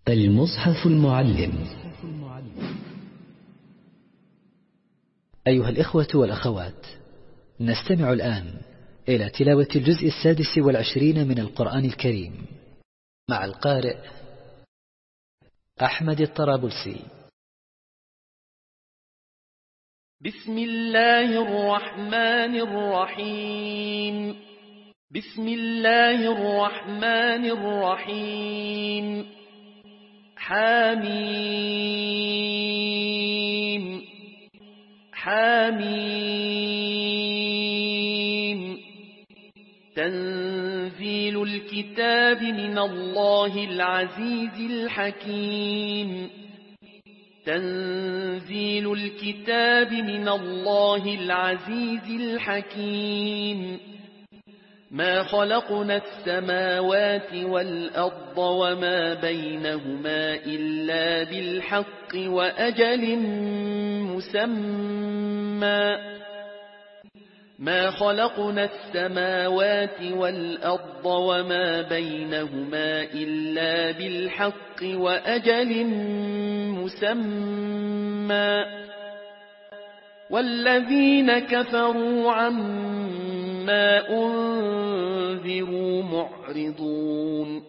المصحف المعلم. أيها الإخوة والأخوات، نستمع الآن إلى تلاوة الجزء 26 من القرآن الكريم مع القارئ أحمد الطرابلسي. بسم الله الرحمن الرحيم. بسم الله الرحمن الرحيم. حميم حميم. تنزيل الكتاب من الله العزيز الحكيم. تنزيل الكتاب من الله العزيز الحكيم. ما خلقنا السماوات والأرض وما بينهما إلا بالحق وأجل مسمى. ما خلقنا السماوات والأرض وما بينهما إلا بالحق وأجل مسمى. والذين كفروا عما أنذروا معرضون.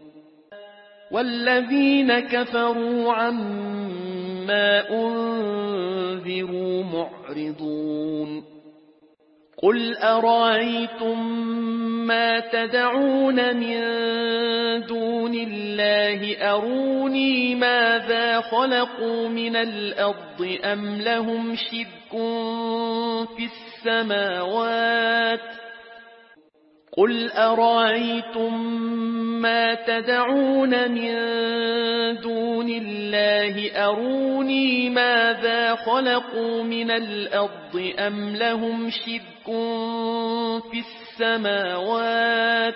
والذين كفروا عما أنذروا معرضون. قل أرأيتم ما تدعون من دون الله أروني ماذا خلقوا من الأرض أم لهم شرك في السماوات. قل أرأيتم ما تدعون من دون الله أروني ماذا خلقوا من الأرض أم لهم شرك في السماوات.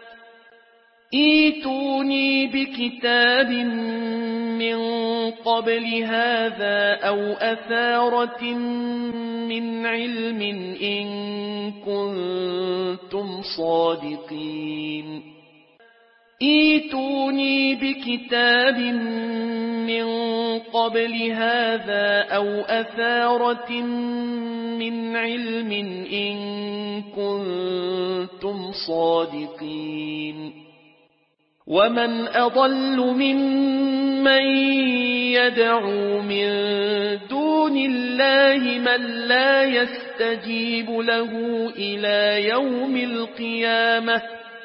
ائتوني بكتاب من قبل هذا أو أثارة من علم إن كنتم صادقين. ائتوني بكتاب من قبل هذا أو أثارة من علم إن كنتم صادقين. ومن أضل ممن يدعو من دون الله من لا يستجيب له إلى يوم القيامة.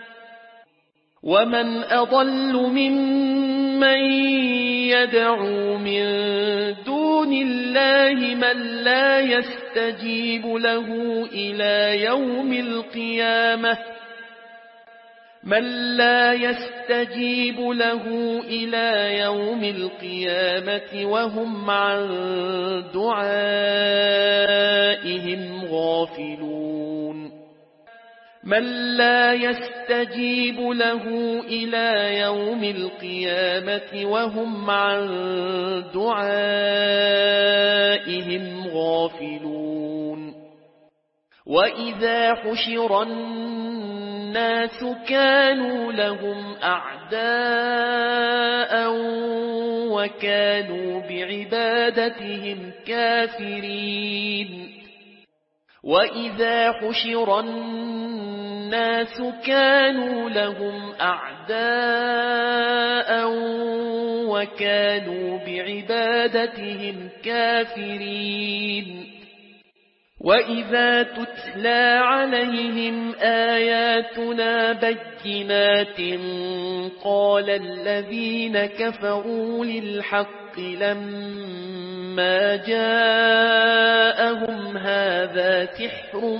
ومن أضل ممن يدعو من دون الله من لا يستجيب له إلى يوم القيامة. من لا يستجيب له إلى يوم القيامة وهم عن دعائهم غافلون. من لا يستجيب له إلى يوم القيامة وهم عن دعائهم غافلون. وإذا حشر الناس كانوا لهم أعداء وكانوا بعبادتهم كافرين. وإذا حشر الناس كانوا لهم أعداء وكانوا بعبادتهم كافرين. وإذا تتلى عليهم آياتنا بينات قال الذين كفروا للحق لما جاءهم هذا سحر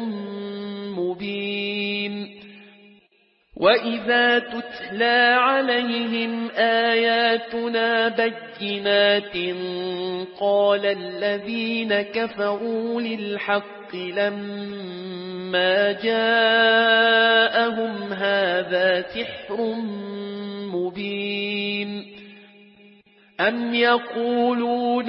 مبين. وإذا تتلى عليهم آياتنا بينات قال الذين كفروا للحق لما جاءهم هذا سحر مبين. أم يقولون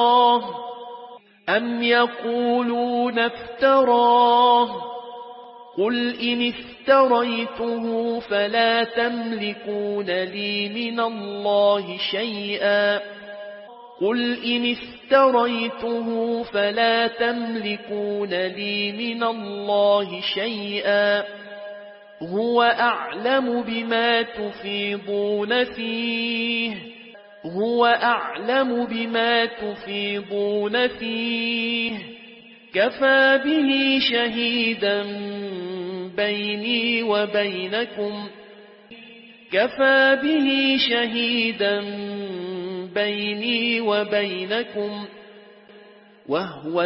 افتراه قل إن افتريته فلا تملكون لي من الله شيئا قل إن افتريته فلا تملكون لي من الله شيئا هو أعلم بما تفيضون فيه كفى به شهيدا بيني وبينكم وهو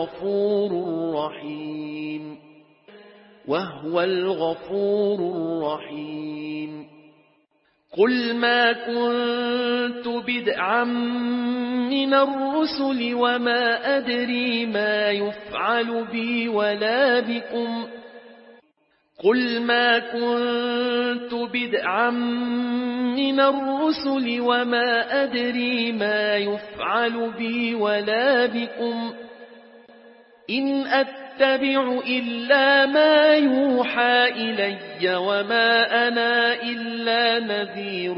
الغفور الرحيم قل ما كنت بدعا من الرسل وما أدري ما يفعل بي ولا بكم إن أتبع إلا ما يوحى إلي وما أنا إلا نذير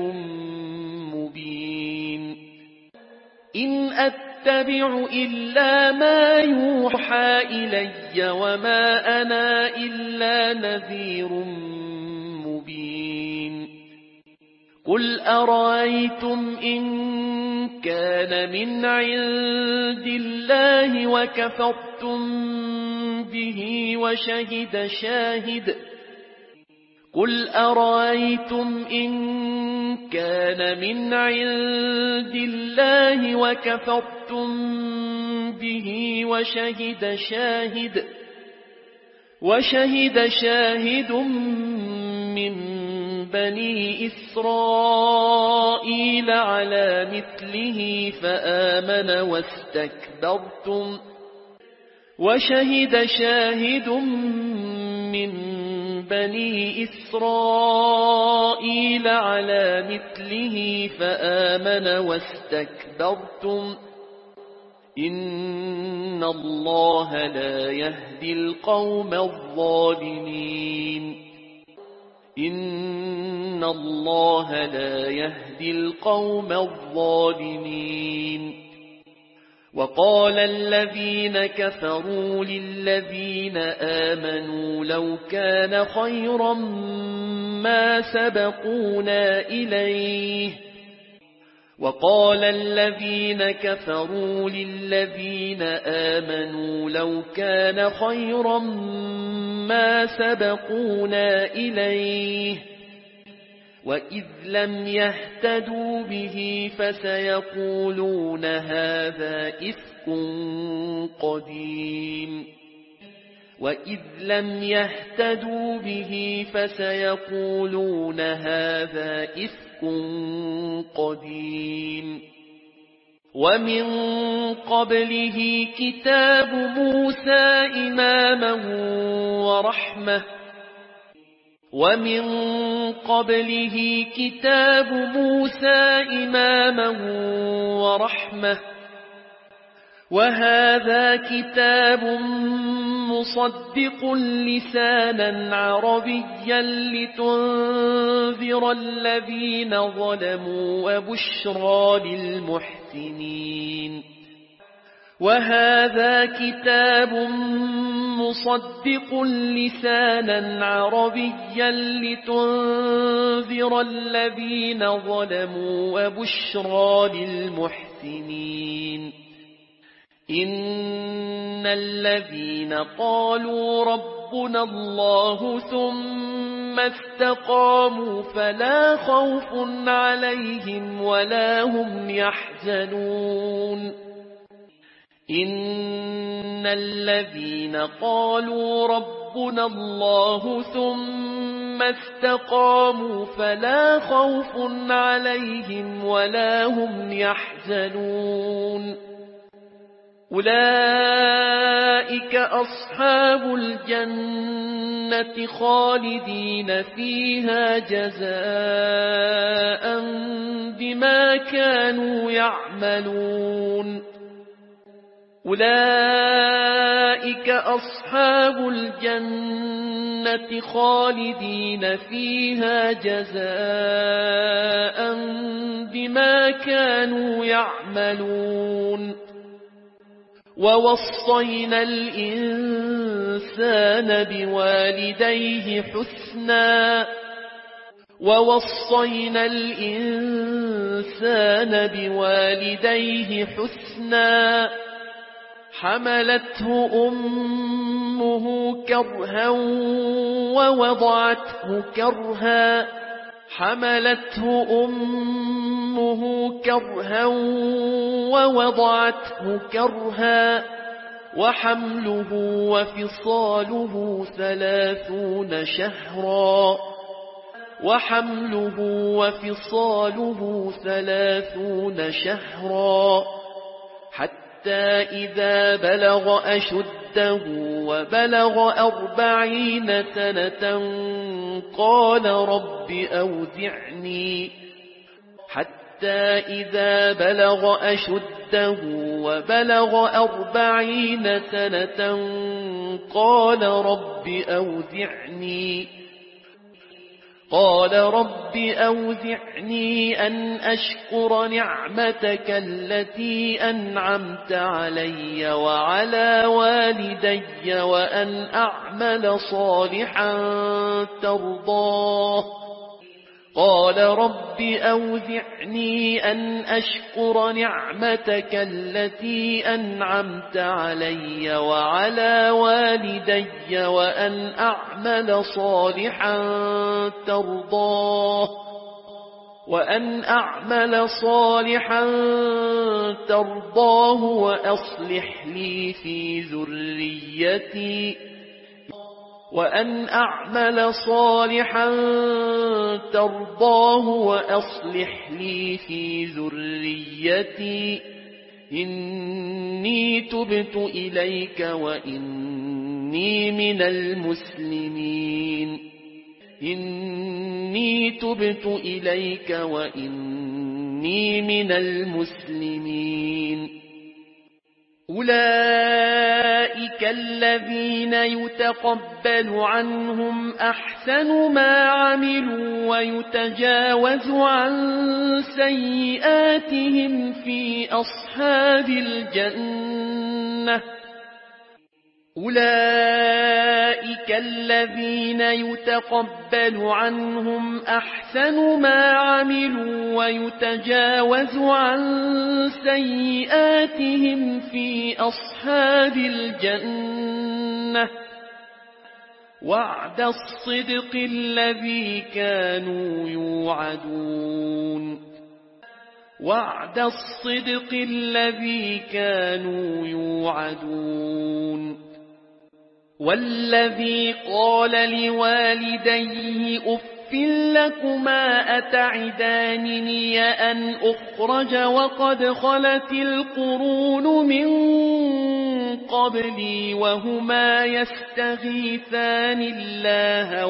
مبين قل أرأيتم إن كان من عند الله وكفرتم به وشهد شاهد من بني إسرائيل على مثله فآمن واستكبرتم إن الله لا يهدي القوم الظالمين وقال الذين كفروا للذين آمنوا لو كان خيرا ما سبقونا إليه وإذ لم يهتدوا به فسيقولون هذا إفك قديم ومن قبله كتاب موسى إماما ورحمة وهذا كتاب مصدق لسانا عربيا لتنذر الذين ظلموا وبشرى للمحسنين إن الذين قالوا ربنا الله ثم استقاموا فلا خوف عليهم ولا هم يحزنون إن الذين قالوا ربنا الله ثم استقاموا فلا خوف عليهم ولا هم يحزنون أولئك أصحاب الجنة خالدين فيها جزاء بما كانوا يعملون أولئك أصحاب الجنة خالدين فيها جزاء بما كانوا يعملون ووصينا الإنسان بوالديه حسنا حملته أمه كرها ووضعته كرها وحمله وفصاله 30 شهرا حتى إذا بلغ أشده وبلغ 40 سنة قال رب أوزعني أن أشكر نعمتك التي أنعمت علي وعلى والدي وأن أعمل صالحا ترضاه وأصلح لي في ذريتي إني تبت إليك وإني من المسلمين أولئك الذين يتقبل عنهم أحسن ما عملوا ويتجاوز عن سيئاتهم في أصحاب الجنة وعد الصدق الذي كانوا يوعدون والذي قال لوالديه أف لكما أتعدانني أن أخرج وقد خلت القرون من قبلي وهما يستغيثان الله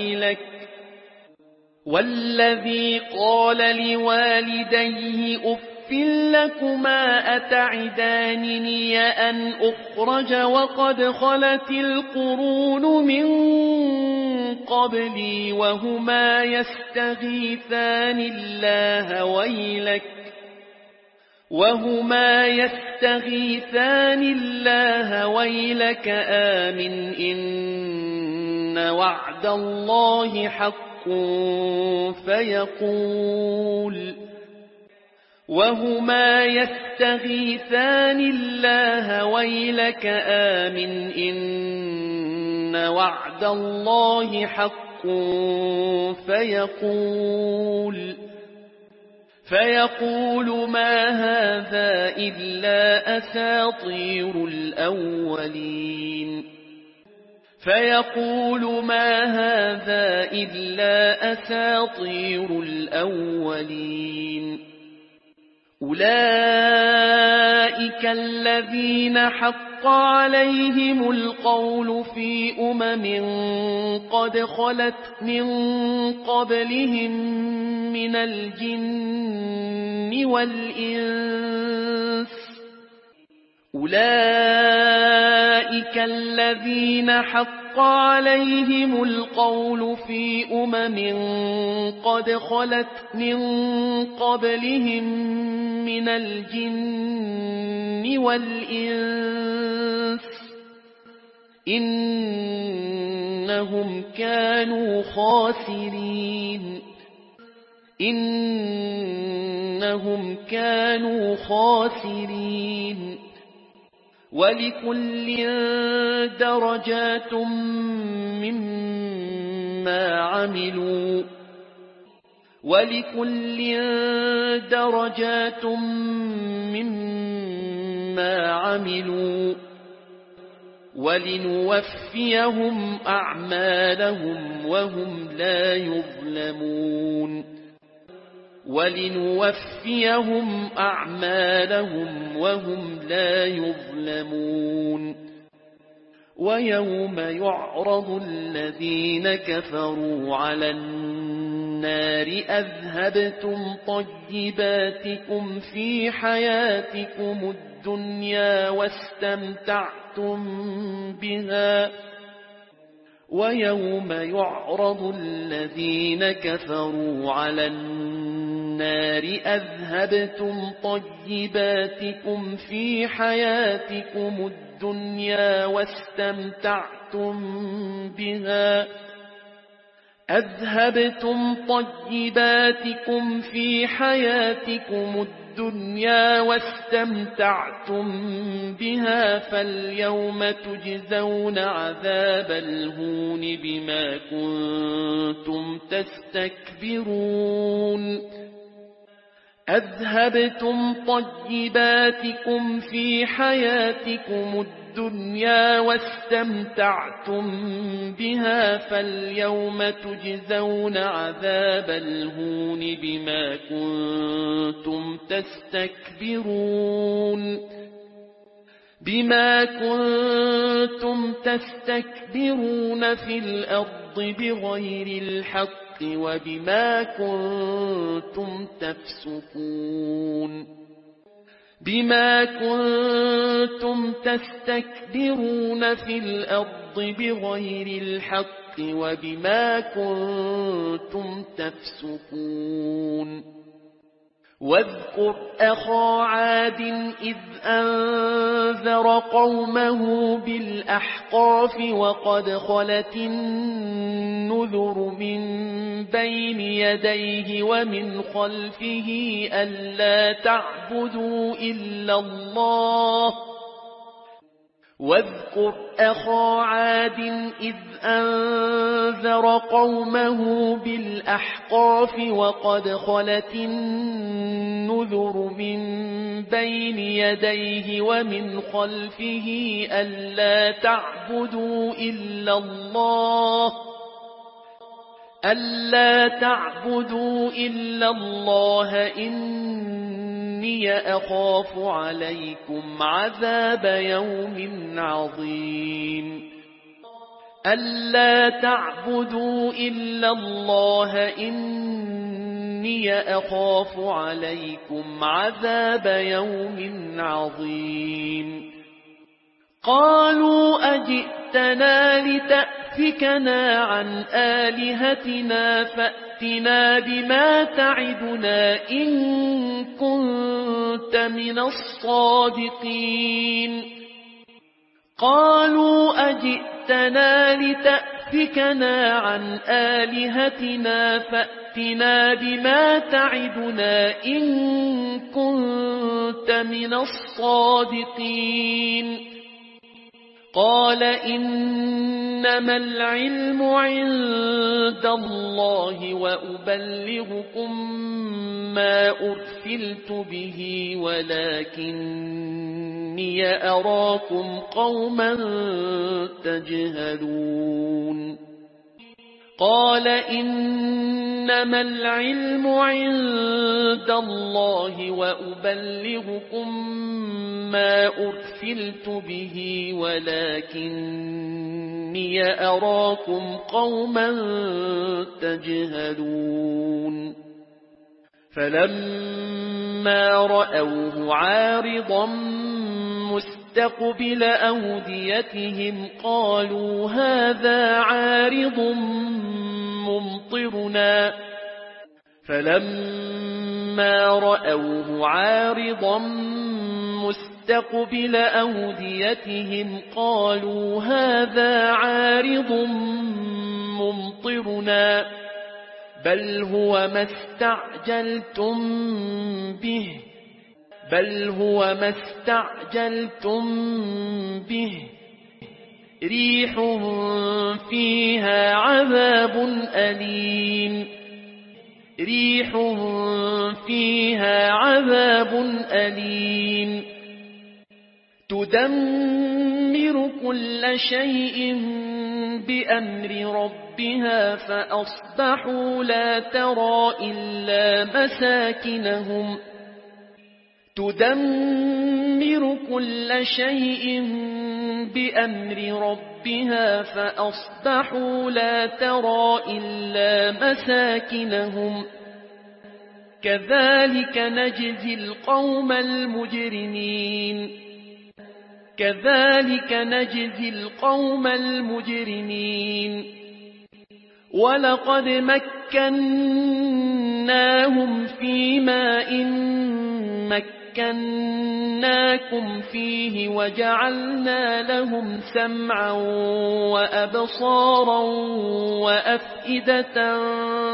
ويلك آمن إن وعد الله حق فيقول وهما يستغيثان الله ويلك آمن إن وعد الله حق فيقول ما هذا إلا أساطير الأولين أولئك الذين حق عليهم القول في قد خلت من قبلهم من الجن والإنس أولئك الذين حق حق عليهم القول في قد خلت من قبلهم من الجن والإنس إنهم كانوا خاسرين ولكل درجات مما عملوا ولنوفيهم أعمالهم وهم لا يظلمون ويوم يعرض الذين كفروا على النار أذهبتم طيباتكم في حياتكم الدنيا واستمتعتم بها فاليوم تجزون عذاب الهون بما كنتم تستكبرون أذهبتم طيباتكم في حياتكم الدنيا واستمتعتم بها فاليوم تجزون عذاب الهون بما كنتم تستكبرون في الأرض بغير الحق وبما كنتم تفسقون واذكر أخا عاد إذ أنذر قومه بالأحقاف وقد خلت النذر من بين يديه ومن خلفه ألا تعبدوا إلا الله واذكر أخا عاد إذ أنذر قومه بالأحقاف وقد خلت النذر من بين يديه ومن خلفه ألا تعبدوا إلا الله إني أخاف عليكم عذاب يوم عظيم ألا تعبدوا إلا الله إني أخاف عليكم عذاب يوم عظيم قالوا أجئتنا لتأفكنا عن آلهتنا فأتنا بما تعدنا إن كنت من الصادقين قالوا أجئتنا لتأفكنا عن آلهتنا فأتنا بما تعدنا إن كنت من الصادقين قال إنما العلم عند الله وأبلغكم ما أرسلت به ولكني أراكم قوما تجهلون قال إنما العلم عند الله وأبلغكم ما أرسلت به ولكني أراكم قوما تجهلون فلما رأوه عارضا مستقبل أوديتهم قالوا هذا عارض ممطرنا فلما رأوه عارضا مستقبل أوديتهم قالوا هذا عارض ممطرنا بل هو ما استعجلتم به ريح فيها عذاب أليم تدمر كل شيء بأمر ربها فأصبحوا لا ترى إلا مساكنهم كذلك نجزي القوم المجرمين ولقد مكناهم في ماء مكناكم فيه وجعلنا لهم سمعا وأبصارا وأفئدة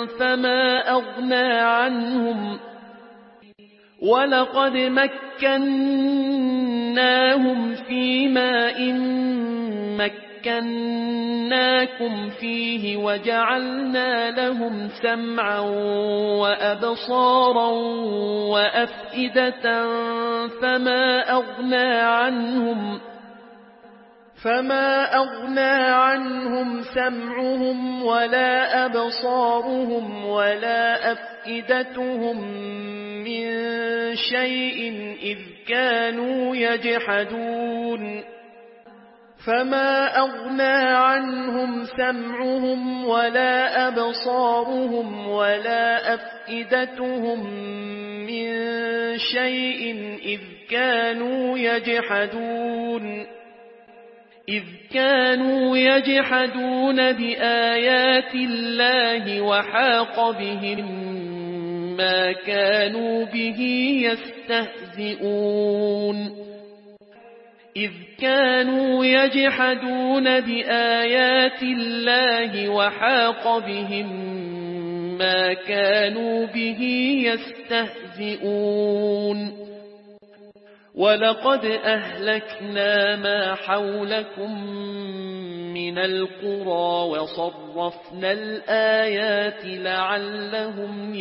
فما أغنى عنهم سمعهم ولا أبصارهم ولا أفئدتهم من شيء إذ كانوا يجحدون بآيات الله وحاق بهم ما كانوا به يستهزئون ولقد أهلكنا ما حولكم من القرى وصرفنا الآيات لعلهم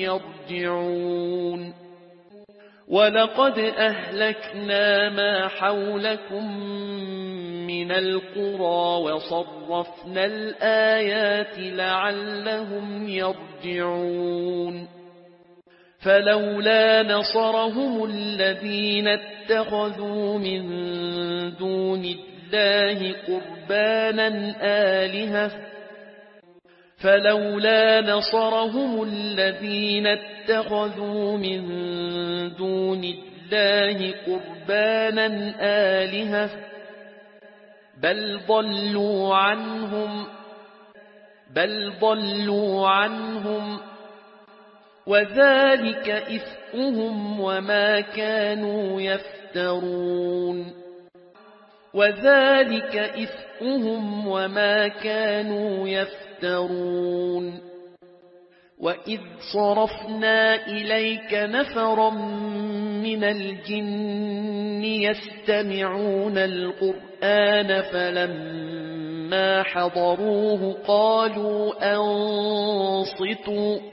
يرجعون فلولا نصرهم الذين اتخذوا من دون الله قربانا آلهة بل ضلوا عنهم وذلك إفكهم وما كانوا يفترون وإذ صرفنا إليك نفرا من الجن يستمعون القرآن فلما حضروه قالوا أنصتوا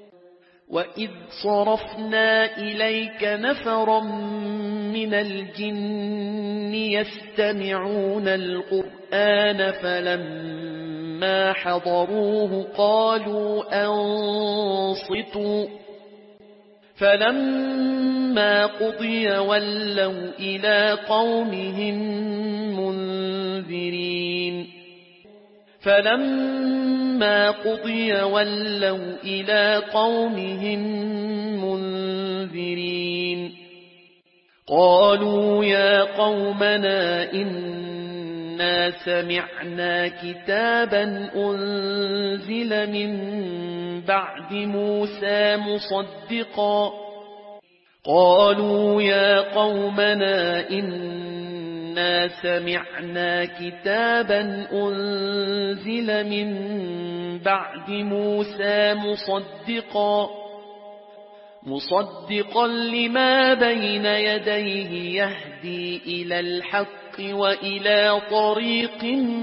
فلما قضي ولوا إلى قومهم منذرين قالوا يا قومنا إنا سمعنا كتابا أنزل من بعد موسى مصدقا لما بين يديه يهدي إلى الحق وإلى طريق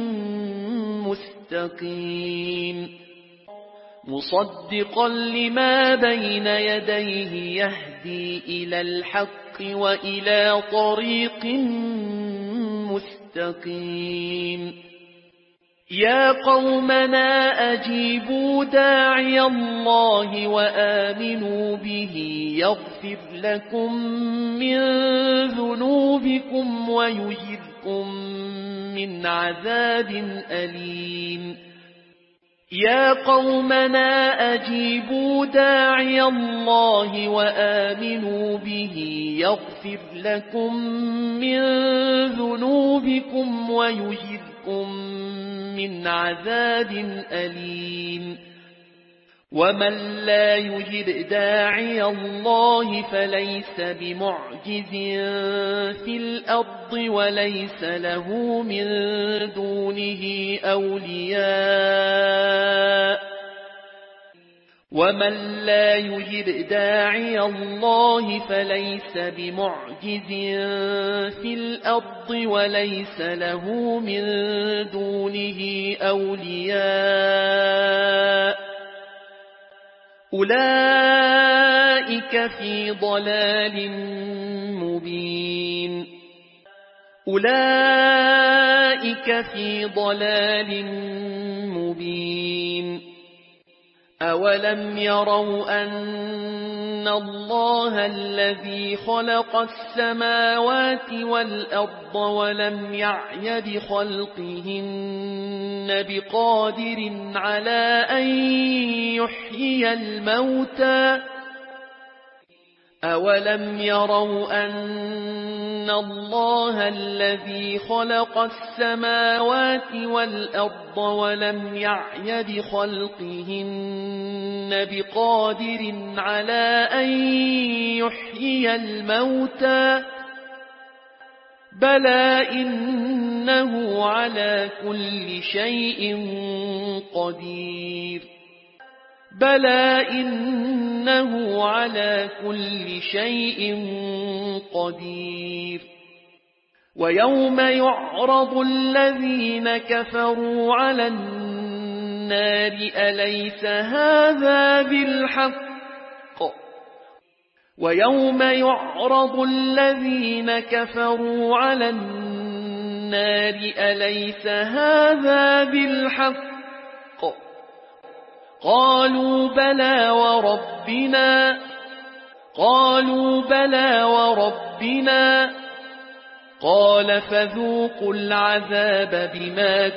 مستقيم يا قومنا أجيبوا داعي الله وآمنوا به يغفر لكم من ذنوبكم ويجركم من عذاب أليم يا قومنا أجيبوا داعي الله وآمنوا به يغفر لكم من ذنوبكم ويجركم من عذاب أليم ومن لا يجب داعي الله فليس بمعجز في الأرض وليس له من دونه أولياء أولئك في ضلال مبين أولم يروا أن الله الذي خلق السماوات والأرض ولم يعي بخلقهن بقادر على أن يحيي الموتى أولم يروا أن الله الذي خلق السماوات والأرض ولم يعي بخلقهن بقادر على أن يحيي الموتى بلى إنه على كل شيء قدير ويوم يعرض الذين كفروا على النار أليس هذا بالحق قالوا بلى وربنا قال فذوقوا العذاب بما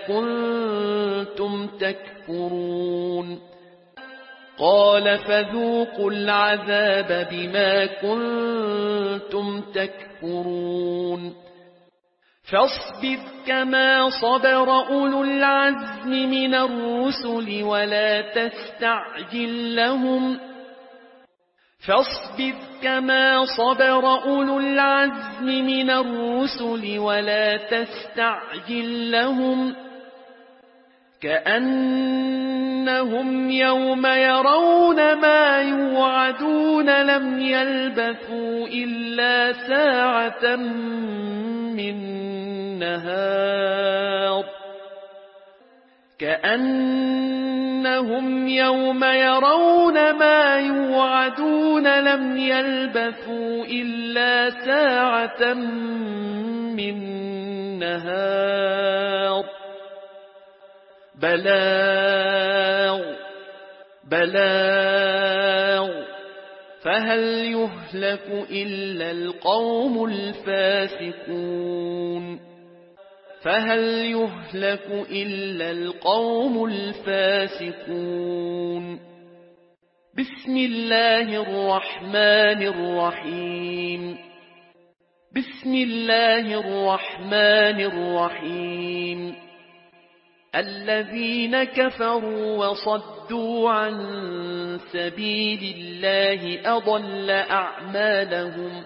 كنتم تكفرون فاصبر كما صبر أولو العزم من الرسل ولا تستعجل لهم كأنهم يوم يرون ما يوعدون لم يلبثوا إلا ساعة من نهار بلاغ فهل يهلك إلا القوم الفاسقون بسم الله الرحمن الرحيم بسم الله الرحمن الرحيم الذين كفروا وصدوا عن سبيل الله أضل أعمالهم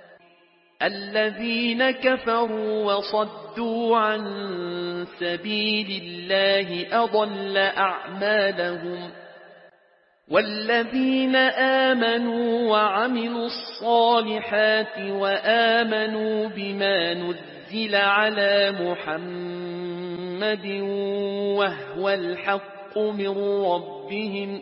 الذين كفروا وصدوا عن سبيل الله أضل أعمالهم والذين آمنوا وعملوا الصالحات وآمنوا بما نزل على محمد وهو الحق من ربهم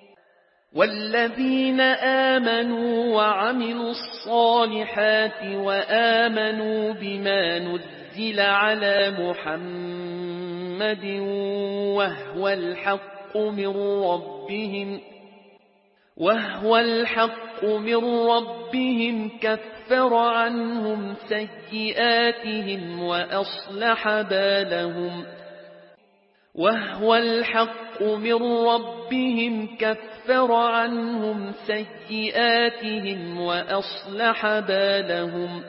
والذين آمنوا وعملوا الصالحات وآمنوا بما نزل على محمد وهو الحق من ربهم كفر عنهم سيئاتهم وأصلح بالهم وهو الحق من ربهم كفر عنهم سيئاتهم وأصلح بالهم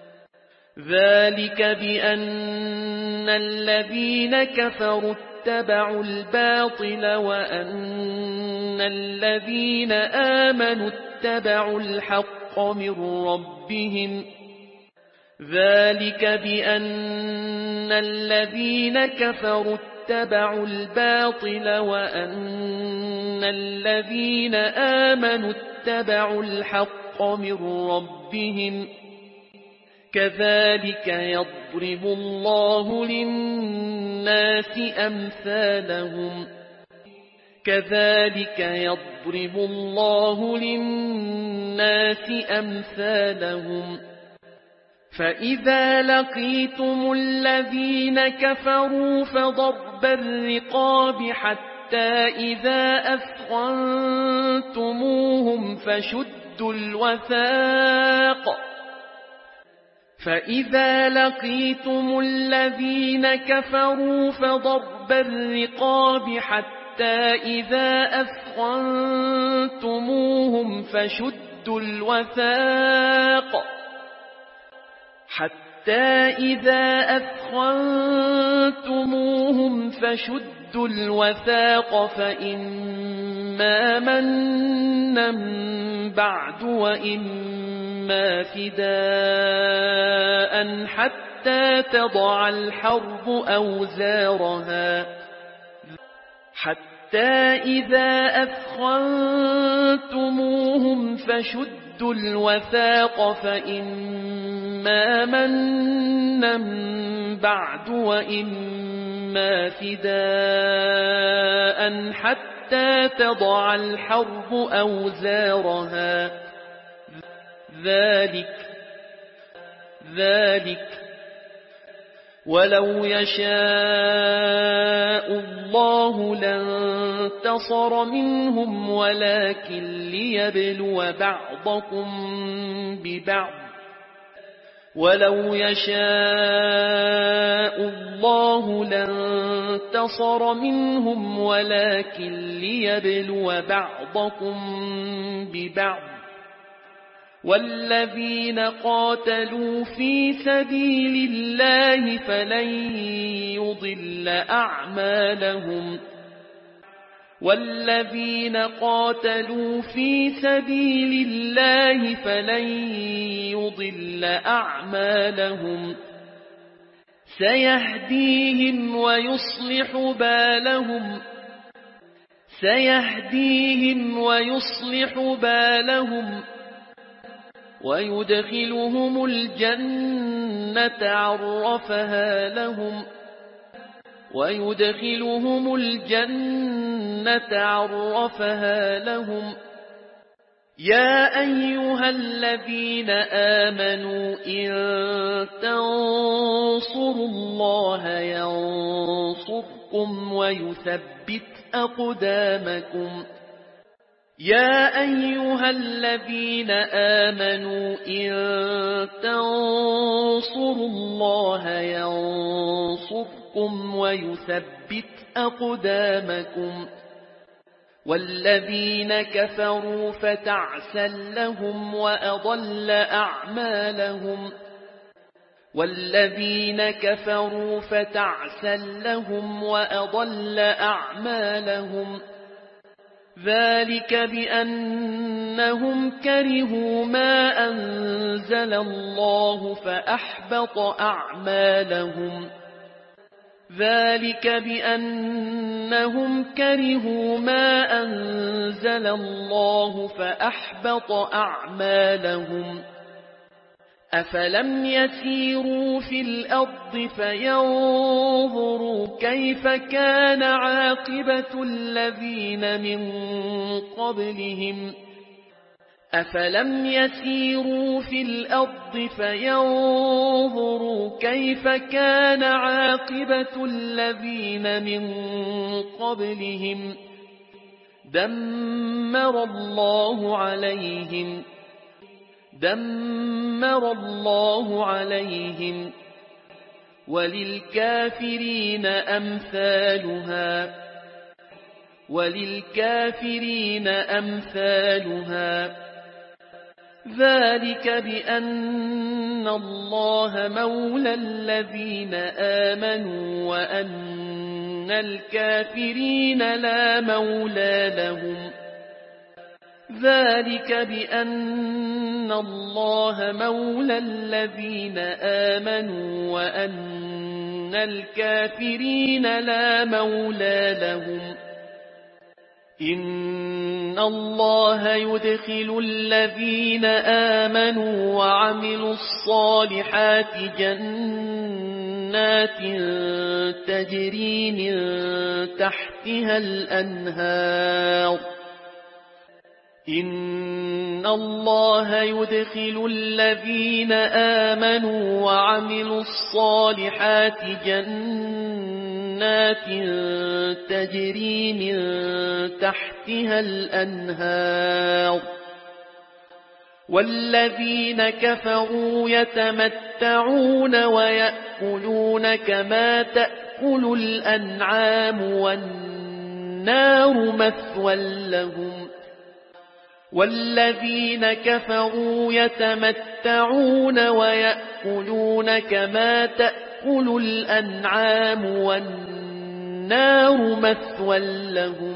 ذلك بأن الذين كفروا اتبعوا الباطل وأن الذين آمنوا اتبعوا الحق من ربهم ذلك بأن الذين كفروا اتبعوا الباطل وأن الذين آمنوا اتبعوا الحق من ربهم كذلك يضرب الله للناس أمثالهم فإذا لقيتم الذين كفروا فضرب الرقاب حتى إذا أثخنتموهم فشدوا الوثاق فإما منا بعد وإما فداء حتى تضع الحرب أوزارها فشدوا الوثاق فإما منا بعد وإما فداء حتى تضع الحرب أوزارها ذلك ولو يشاء الله لانتصر منهم ولكن ليبلو بعضكم ببعض والذين قاتلوا في سبيل الله فلن يضل أعمالهم سيهديهم ويصلح بالهم ويدخلهم الجنة عرفها لهم يا أيها الذين آمنوا إن تنصروا الله ينصركم ويثبت أقدامكم يا أيها الذين آمنوا إن تنصروا الله ينصركم ويثبت أقدامكم والذين كفروا فتعسا لهم وأضل أعمالهم والذين كفروا فتعسا لهم وأضل أعمالهم ذلك بأنهم كرهوا ما أنزل الله فأحبط أعمالهم ذلك بأنهم كرهوا ما أنزل الله فأحبط أعمالهم أفلم يسيروا في الأرض فينظروا كيف كان عاقبة الذين من قبلهم أفلم يسيروا في الأرض فينظروا كيف كان عاقبة الذين من قبلهم دمر الله عليهم وللكافرين أمثالها ذلك بأن الله مولى الذين آمنوا وأن الكافرين لا مولى لهم ذلك بأن الله مولى الذين آمنوا وأن الكافرين لا مولى لهم إن الله يدخل الذين آمنوا وعملوا الصالحات جنات تجري من تحتها الأنهار إن الله يدخل الذين آمنوا وعملوا الصالحات جنات تجري من تحتها الأنهار والذين كفروا يتمتعون ويأكلون كما تأكل الأنعام والنار مثوى لهم والذين كفروا يتمتعون ويأكلون كما تأكل الأنعام والنار مثوى لهم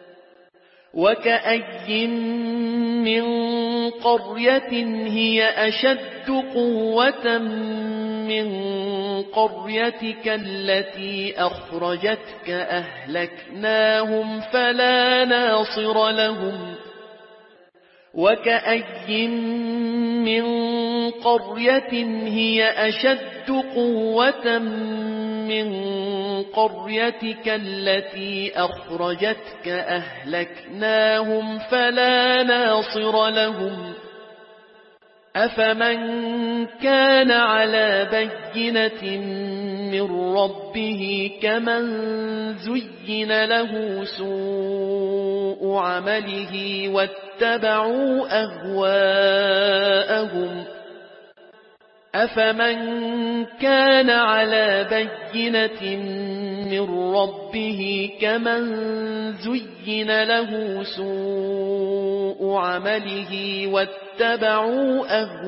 وكأي من قرية هي أشد قوة من قريتك التي أخرجتك أهلكناهم فلا ناصر لهم وكأي من قرية هي أشد قوة من قريتك التي أخرجتك أهلكناهم فلا ناصر لهم أفمن كان على بينة من ربه كمن زين له سوء عمله واتبعوا أهواءهم أفمن كان على بينة من ربه كمن زين له سوء عمله واتبعوا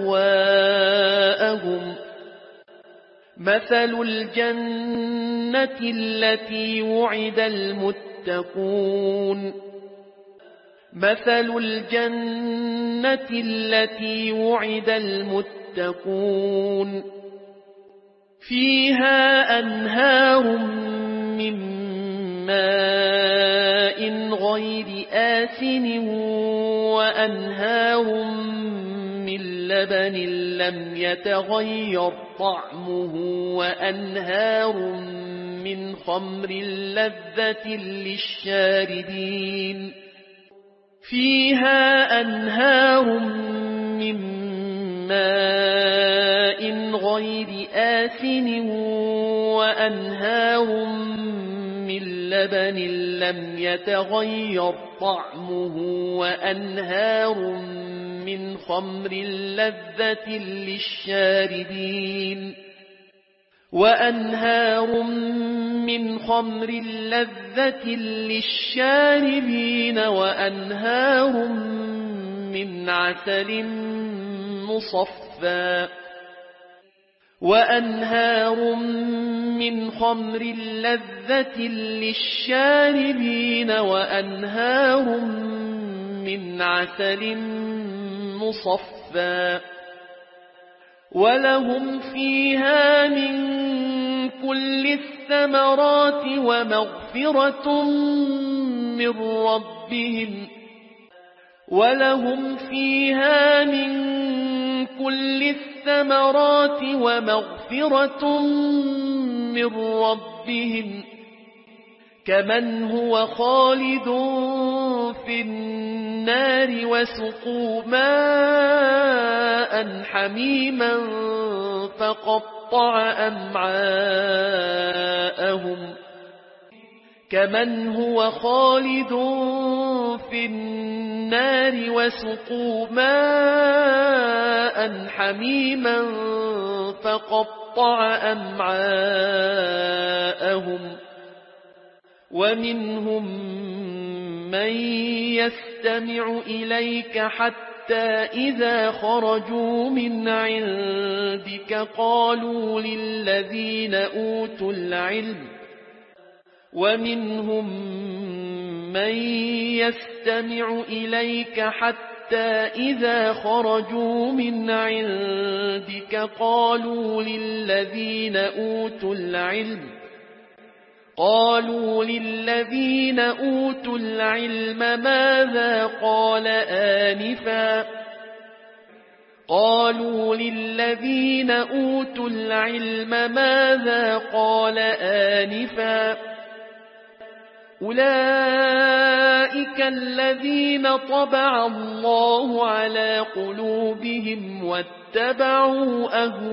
أهواءهم مثل الجنة التي وعد المتقون فيها أنهار من ماء غير آسن وأنهار من لبن لم يتغير طعمه وأنهار من خمر لذة للشاربين فيها أنهار من ماء غير آسن وأنهار من لبن لم يتغير طعمه وأنهار من خمر لذة للشاربين وأنهار من عسل مصفى وأنهار من خمر لذة للشاربين وأنهار من عسل مصفى ولهم فيها من كل الثمرات ومغفرة من ربهم كمن هو خالد في النار وسقوا ماء حميما فقطع أمعاءهم ومنهم من يستمع إليك حتى إذا خرجوا من عندك قالوا للذين أوتوا العلم ماذا قال آنفا أولئك الذين طبع الله على قلوبهم واتبعوا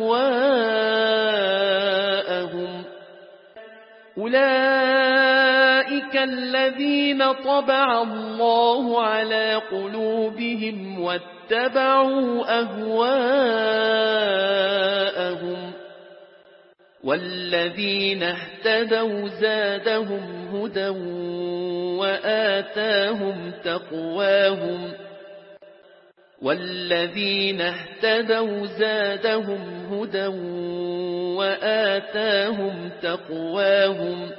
أهواءهم والذين اهتدوا زادهم هدى وآتاهم تقواهم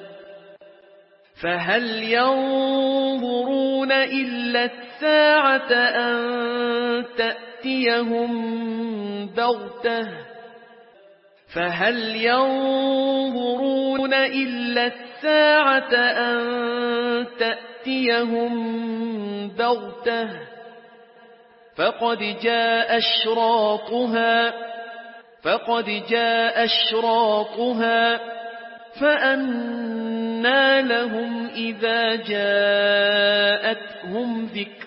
فهل ينظرون إلا الساعة أن تأتيهم بغتة فقد جاء أشراطها فأنى لهم إذا جاءتهم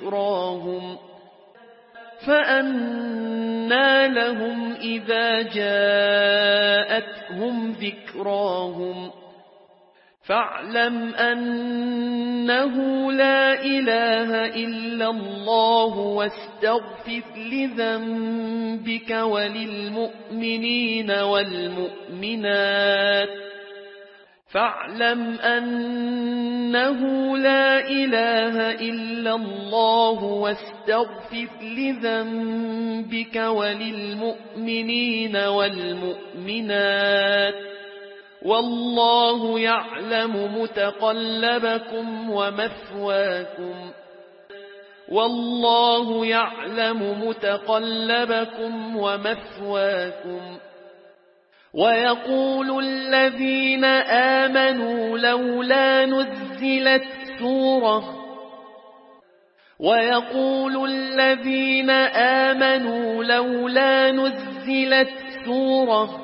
ذكراهم فاعلم أنه لا إله إلا الله واستغفر لذنبك وللمؤمنين والمؤمنات والله يعلم متقلبكم ومثواكم ويقول الذين آمنوا لولا نزلت سورة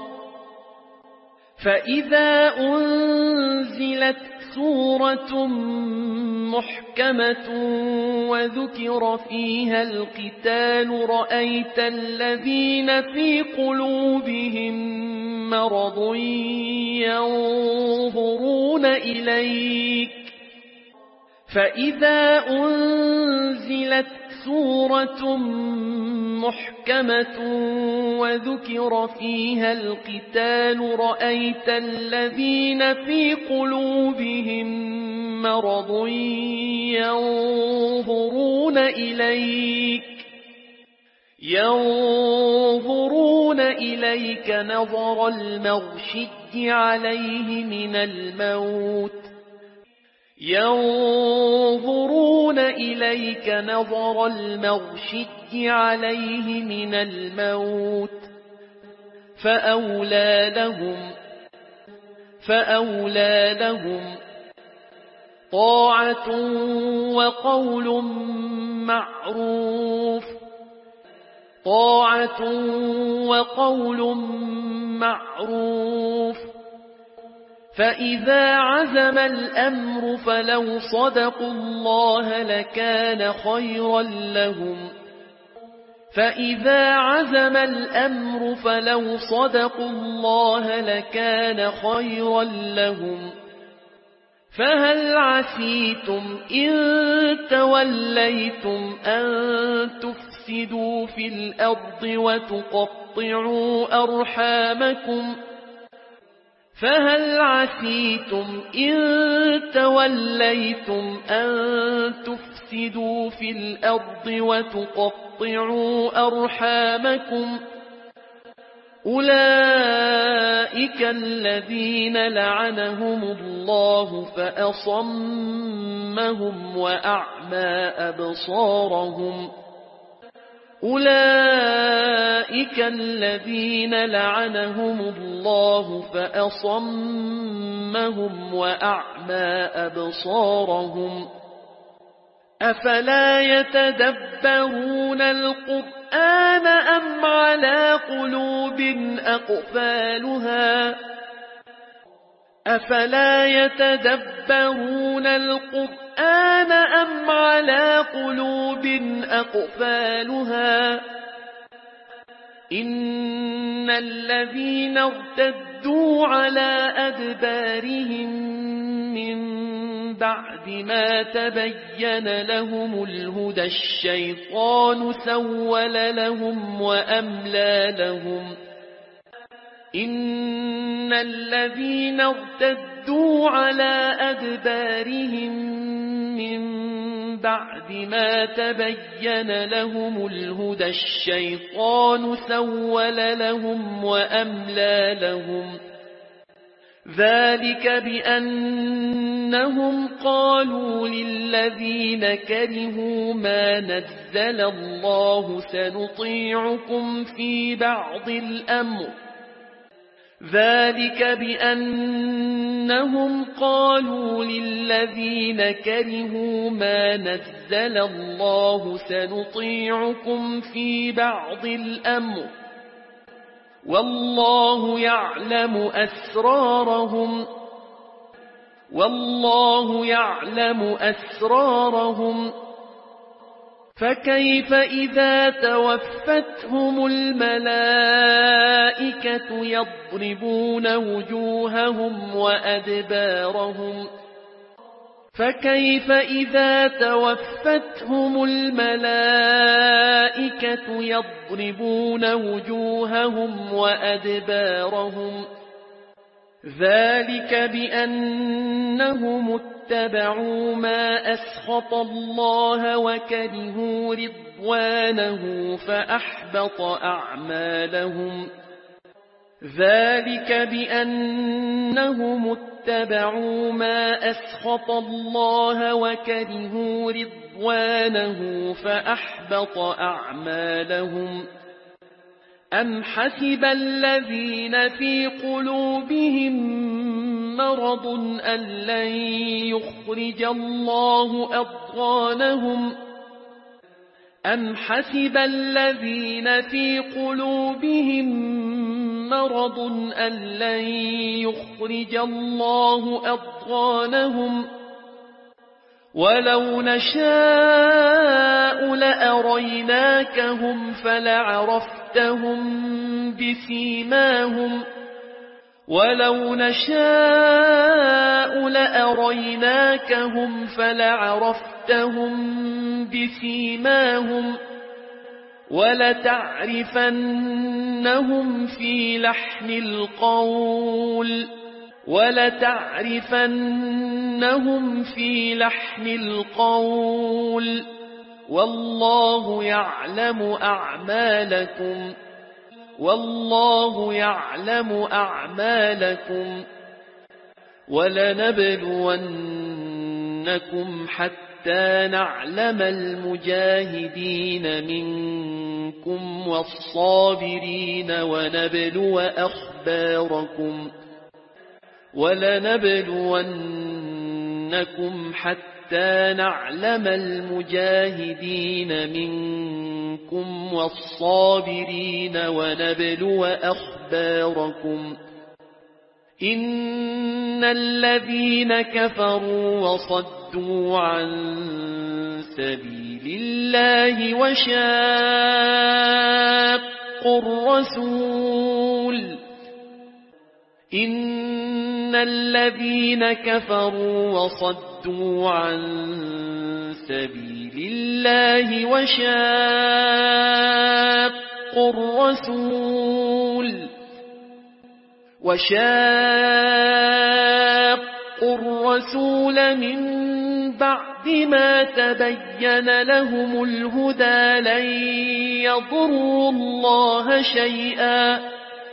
فإذا أنزلت سورة محكمة وذكر فيها القتال رأيت الذين في قلوبهم مرض ينظرون إليك ينظرون إليك نظر المغشي عليه من الموت ينظرون إليك نظر المغشي عليه من الموت فأولى لهم طاعة وقول معروف فإذا عزم الأمر فلو صدقوا الله لكان خيرا لهم فهل عسيتم إن توليتم أن تفسدوا في الأرض وتقطعوا أرحامكم أولئك الذين لعنهم الله فأصمهم وأعمى أبصارهم أفلا يتدبرون القرآن أم على قلوب أقفالها إن الذين ارتدوا على أدبارهم من بعد ما تبين لهم الهدى الشيطان سول لهم وأملى لهم إن الذين ارتدوا على أدبارهم من بعد ما تبين لهم الهدى الشيطان سول لهم وأملى لهم ذلك بأنهم قالوا للذين كرهوا ما نزل الله سنطيعكم في بعض الأمر والله يعلم أسرارهم فكيف إذا توفتهم الملائكة يضربون وجوههم وأدبارهم ذلك بأنهم اتبعوا ما أسخط الله وكرهوا رضوانه فأحبط أعمالهم أم حسب الذين في قلوبهم مرض أن لن يخرج الله أضغانهم ولو نشاء لأريناكهم فلعرفتهم بسيماهم ولتعرفنهم في لحن القول والله يعلم أعمالكم ولنبلونكم حتى نعلم المجاهدين منكم والصابرين ونبلو أخباركم إن الذين كفروا وصدوا عن سبيل الله وشاقوا الرسول من بعد ما تبين لهم الهدى لن يضروا الله شيئا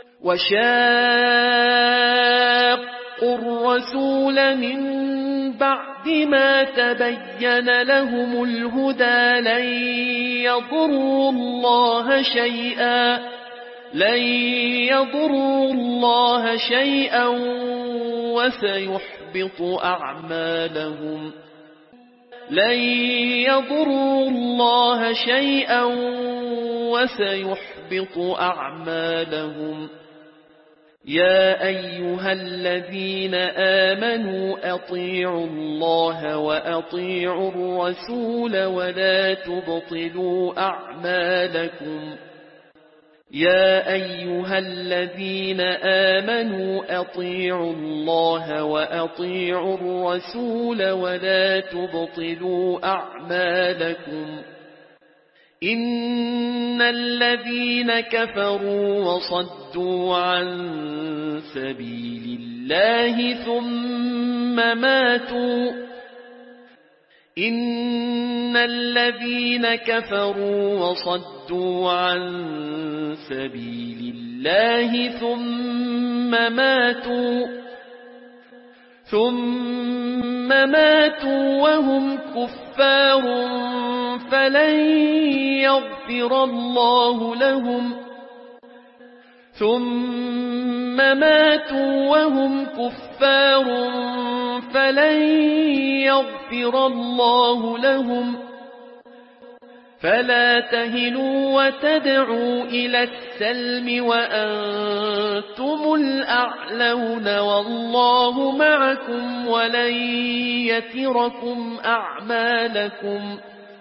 وسيحبط أعمالهم يا أيها الذين آمنوا أطيعوا الله وأطيعوا الرسول ولا تبطلوا أعمالكم إن الذين كفروا وصدوا عن سبيل الله ثم ماتوا وهم كفار فلن يغفر الله لهم فلا تهنوا وتدعوا إلى السلم وأنتم الأعلون والله معكم ولن يتركم أعمالكم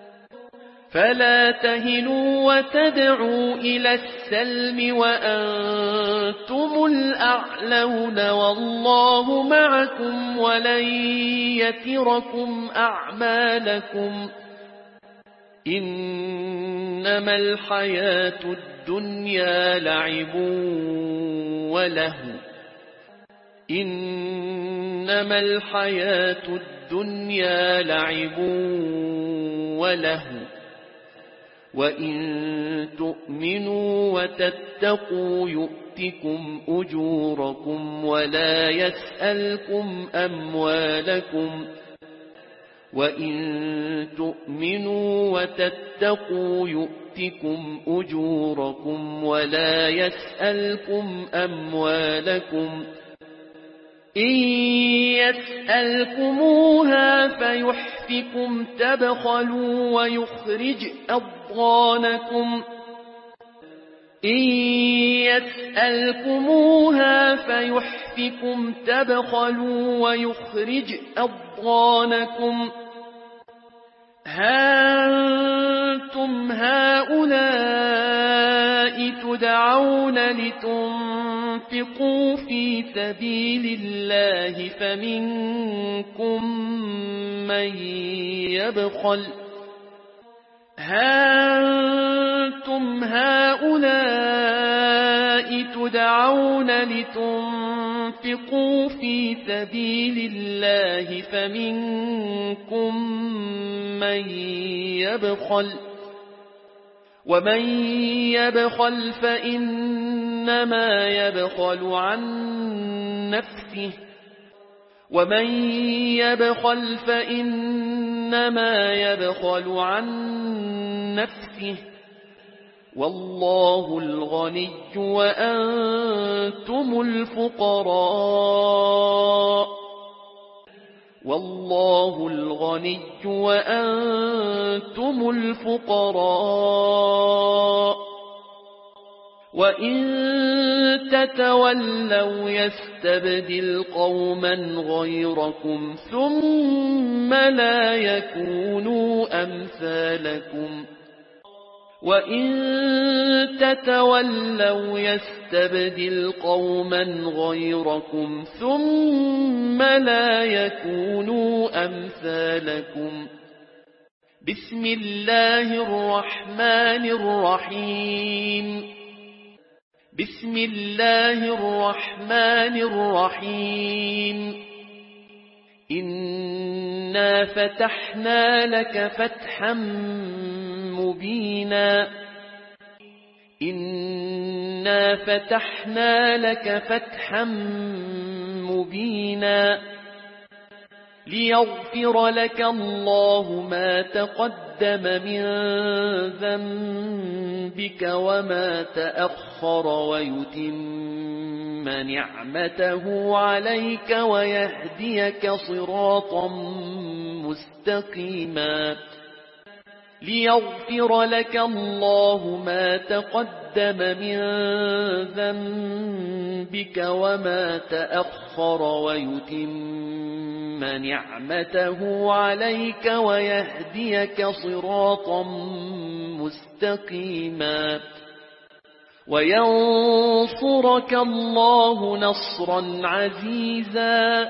إنما الحياة الدنيا لعب ولهو وإن تؤمنوا وتتقوا يؤتكم أجوركم ولا يسألكم أموالكم إن يسألكموها فيحفكم تبخلوا ويخرج أضغانكم ها أنتم هؤلاء تدعون لتنفقوا في سبيل الله فمنكم من تدعون لتنفقوا في سبيل الله فمنكم من يبخل ومن يبخل فإنما يبخل عن نفسه ومن يبخل فإنما يبخل عن نفسه والله الغني وأنتم الفقراء والله الغني وأنتم الفقراء وإن تتولوا يستبدل قوما غيركم ثم لا يكونوا أمثالكم وإن تتولوا يستبدل قوما غيركم ثم لا يكونوا أمثالكم بسم الله الرحمن الرحيم بسم الله الرحمن الرحيم إنا فتحنا لك فتحا مبينا إنا فتحنا لك فتحا مبينا ليغفر لك الله ما تقدم من ذنبك وما تأخر ويتم نعمته عليك ويهديك صراطا مستقيما ليغفر لك الله ما تقدم من ذنبك وما تأخر ويتم نعمته عليك ويهديك صراطا مستقيما وينصرك الله نصرا عزيزا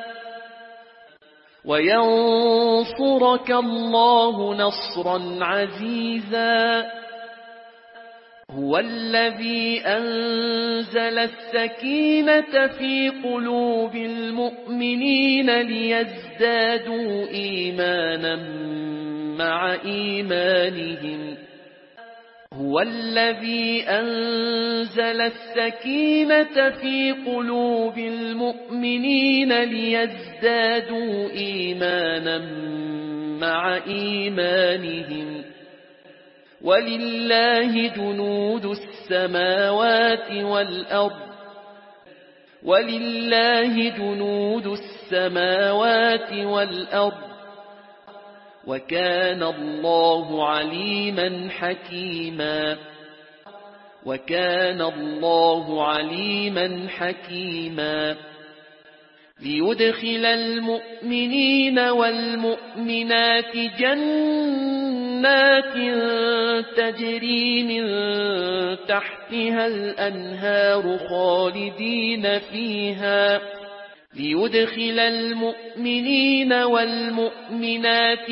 وينصرك الله نصرا عزيزا هو الذي أنزل السكينة في قلوب المؤمنين ليزدادوا إيمانا مع إيمانهم هو الذي أنزل السكينة في قلوب المؤمنين ليزدادوا إيمانا مع إيمانهم ولله جنود السماوات والأرض ولله جنود السماوات والأرض وكان الله عليما حكيما وكان الله عليما حكيما ليدخل المؤمنين والمؤمنات جنات تجري من تحتها الأنهار خالدين فيها ليدخل المؤمنين والمؤمنات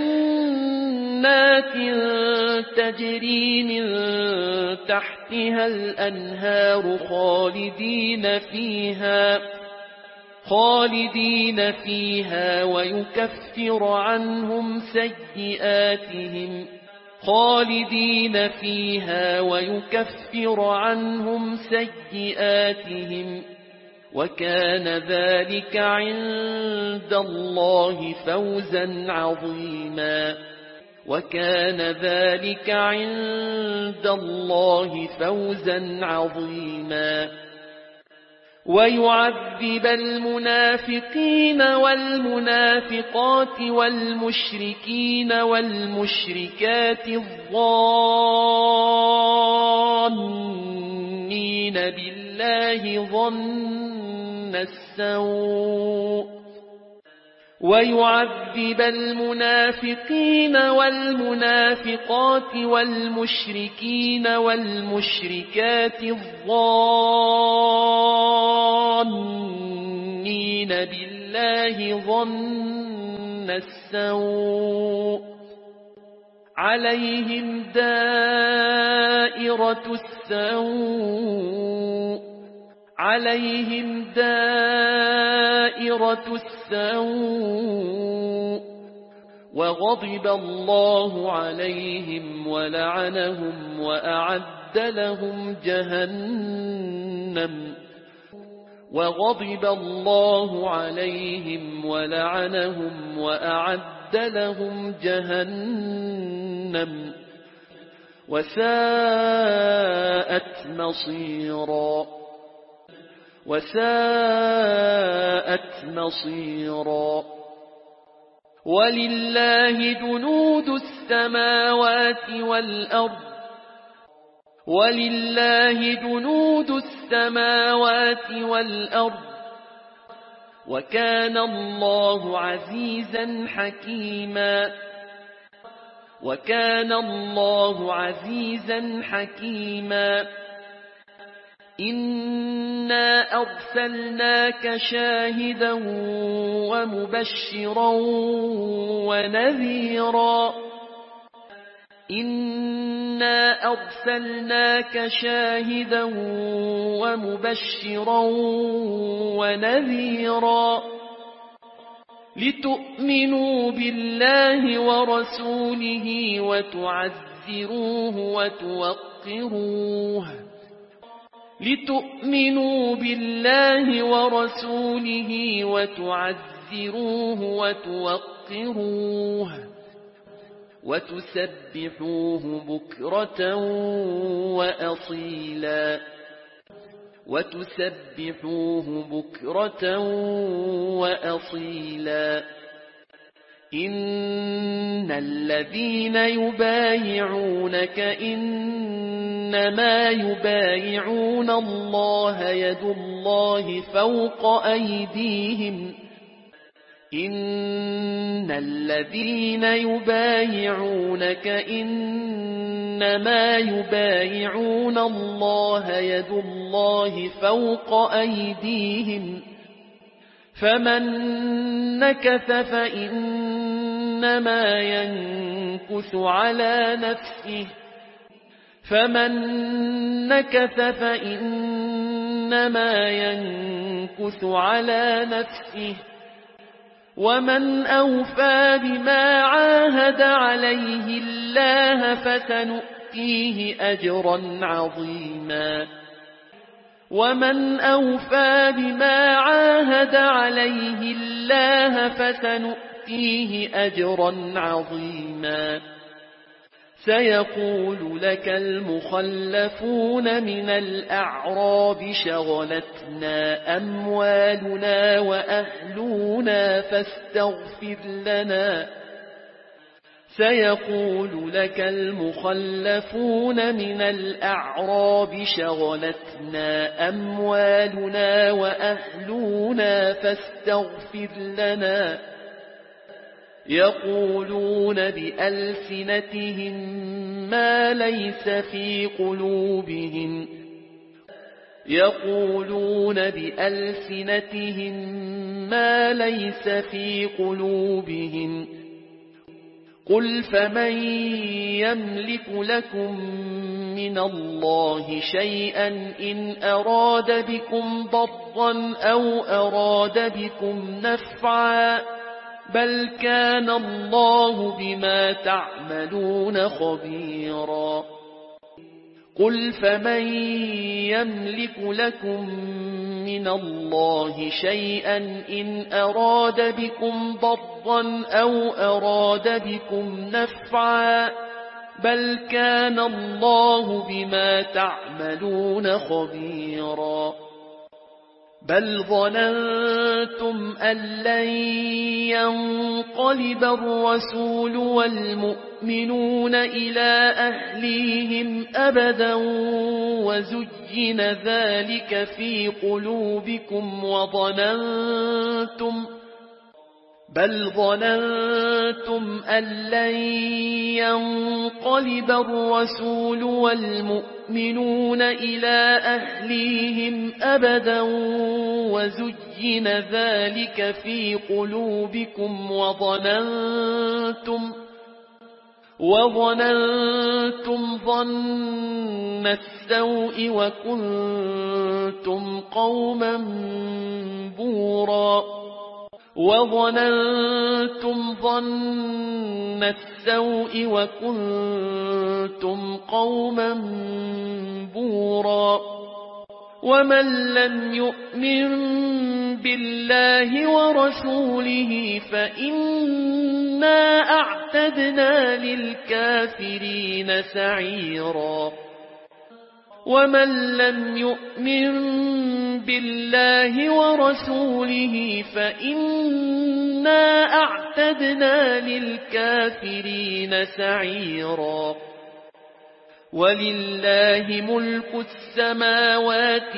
جنات تجري من تحتها الأنهار خالدين فيها ويكفر عنهم سيئاتهم خالدين فيها ويكفر عنهم سيئاتهم وكان ذلك عند الله فوزا عظيما وكان ذلك عند الله فوزا عظيما ويعذب المنافقين والمنافقات والمشركين والمشركات الظانين بالله ظن السوء ويعذب المنافقين والمنافقات والمشركين والمشركات الظانين بالله ظن السوء عليهم دائرة السوء عليهم دائرة السوء وغضب الله عليهم ولعنهم وأعد لهم جهنم وغضب الله عليهم ولعنهم وأعد لهم جهنم وساءت مصيرا ولله جنود السماوات والأرض وكان الله عزيزا حكيما إنا أرسلناك شاهدا ومبشرا ونذيرا لتؤمنوا بالله ورسوله وتعزروه وتوقروه وتسبحوه بكرة وأصيلا إن الذين يبايعونك إنما يبايعون الله يد الله فوق أيديهم إن الذين يبايعونك إنما يبايعون الله يد الله فوق أيديهم فمن نكث فإنما ينكث على نفسه ومن أوفى بما عاهد عليه الله فسنؤتيه أجرا عظيما سيقول لك المخلفون من الأعراب شغلتنا أموالنا وأهلنا فاستغفر لنا يقولون بألسنتهم ما ليس في قلوبهم قل فمن يملك لكم من الله شيئا إن أراد بكم ضرا أو أراد بكم نفعا بل كان الله بما تعملون خبيرا قل فمن يملك لكم من الله شيئا إن أراد بكم ضرا أو أراد بكم نفعا بل كان الله بما تعملون خبيرا بل ظننتم أن لن ينقلب الرسول والمؤمنون إلى أهليهم أبدا وزين ذلك في قلوبكم بل ظننتم أن لن ينقلب الرسول والمؤمنون إلى أهليهم أبدا وزين ذلك في قلوبكم وظننتم ظن السوء وكنتم قوما بورا وظننتم ظن السوء وكنتم قوما بورا ومن لم يؤمن بالله ورسوله فإنا أعتدنا للكافرين سعيرا ومن لم يؤمن بالله ورسوله فإنا أعتدنا للكافرين سعيرا ولله ملك السماوات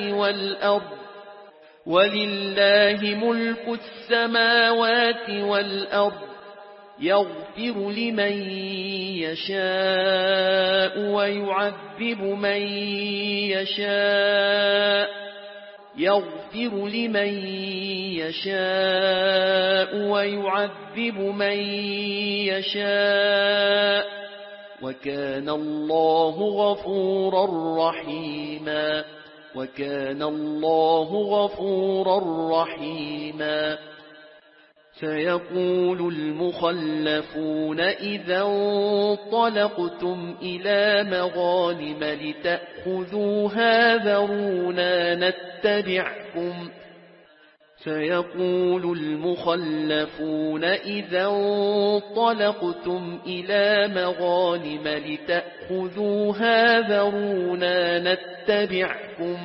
والأرض يغفر لمن يشاء ويعذب من يشاء وكان الله غفورا رحيما سيقول المخلفون إذا انطلقتم إلى مغانم لتأخذوها ذرونا نتبعكم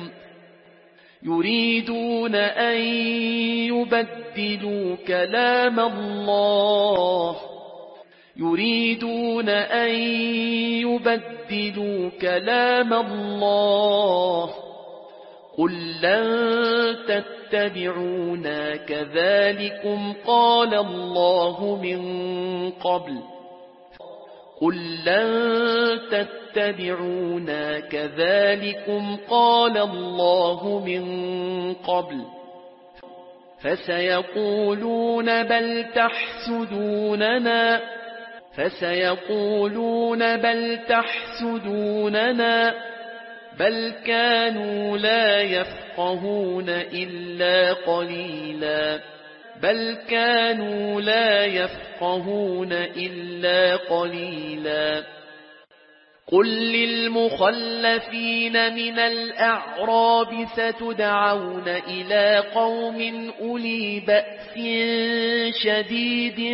يريدون أن يبدلوا كلام الله قل لن تتبعونا كذلكم قال الله من قبل فسيقولون بل تحسدوننا بل كانوا لا يفقهون إلا قليلا قل للمخلفين من الأعراب ستدعون إلى قوم أولي بأس شديد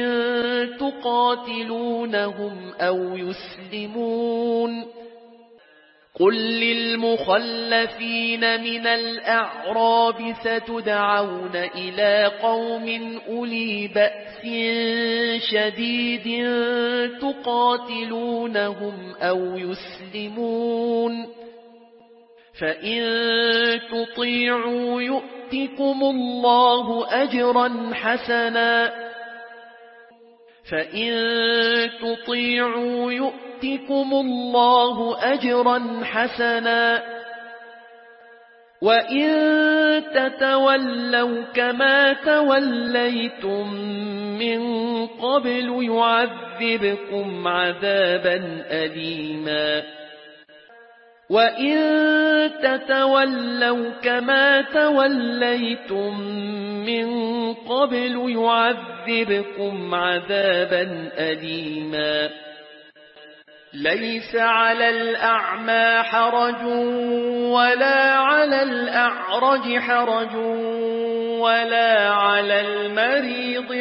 تقاتلونهم أو يسلمون فإن تطيعوا يؤتكم الله أجرا حسنا وإن تتولوا كما توليتم من قبل يعذبكم عذابا أليما ليس على الأعمى حرج ولا على الأعرج حرج ولا على المريض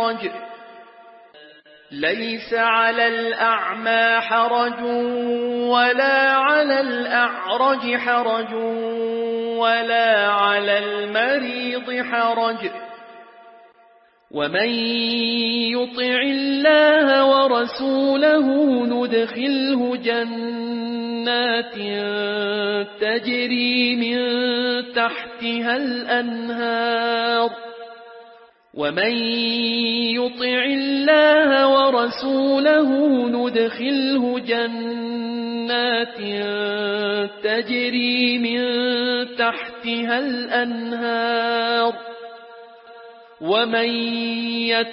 حرج ومن يطع الله ورسوله ندخله جنات تجري من تحتها الأنهار ومن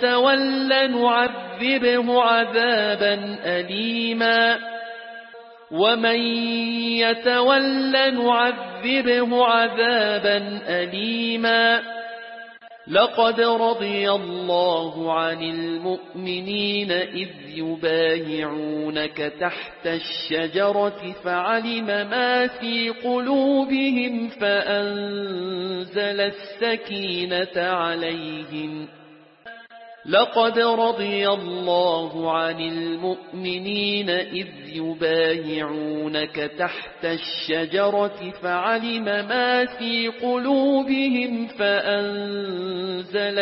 يتول نعذبه عذابا أليما ومن يتول نعذبه عذابا أليما لقد رضي الله عن المؤمنين إذ يبايعونك تحت الشجرة فعلم ما في قلوبهم فأنزل السكينة عليهم لقد رضي الله عن المؤمنين إذ يبايعونك تحت الشجرة فعلم ما في قلوبهم فأنزل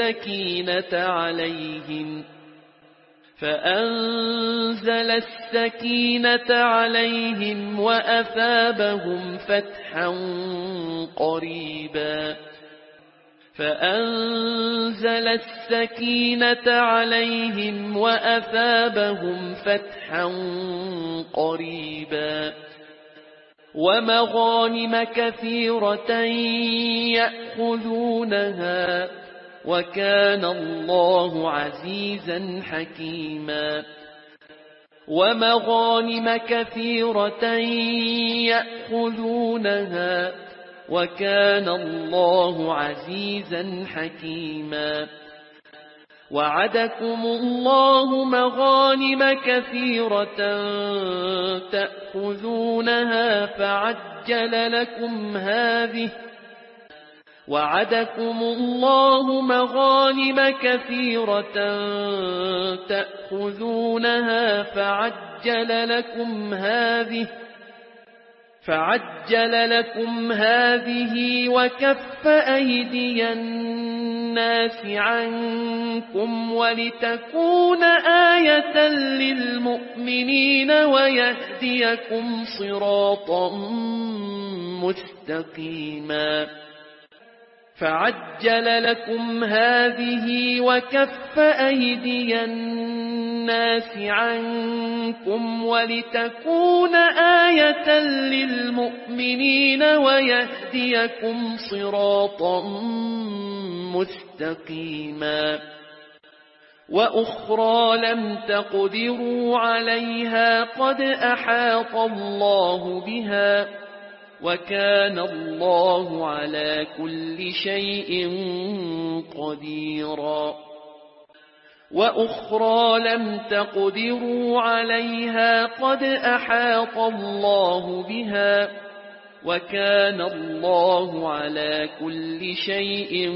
السكينة عليهم وأثابهم فتحا قريبا فأنزل السكينة عليهم وأثابهم فتحا قريبا ومغانم كثيرة يأخذونها وكان الله عزيزا حكيما ومغانم كثيرة يأخذونها وكان الله عزيزا حكيما وعدكم الله مغانم كثيرة تأخذونها فعجل لكم هذه وكف أيدي الناس عنكم ولتكون آية للمؤمنين ويهديكم صراطا مستقيما فعجل لكم هذه وكف أيدي الناس عنكم ولتكون آية للمؤمنين ويهديكم صراطا مستقيما وأخرى لم تقدروا عليها قد أحاط الله بها وكان الله على كل شيء قديرا وأخرى لم تقدروا عليها قد أحاط الله بها وكان الله على كل شيء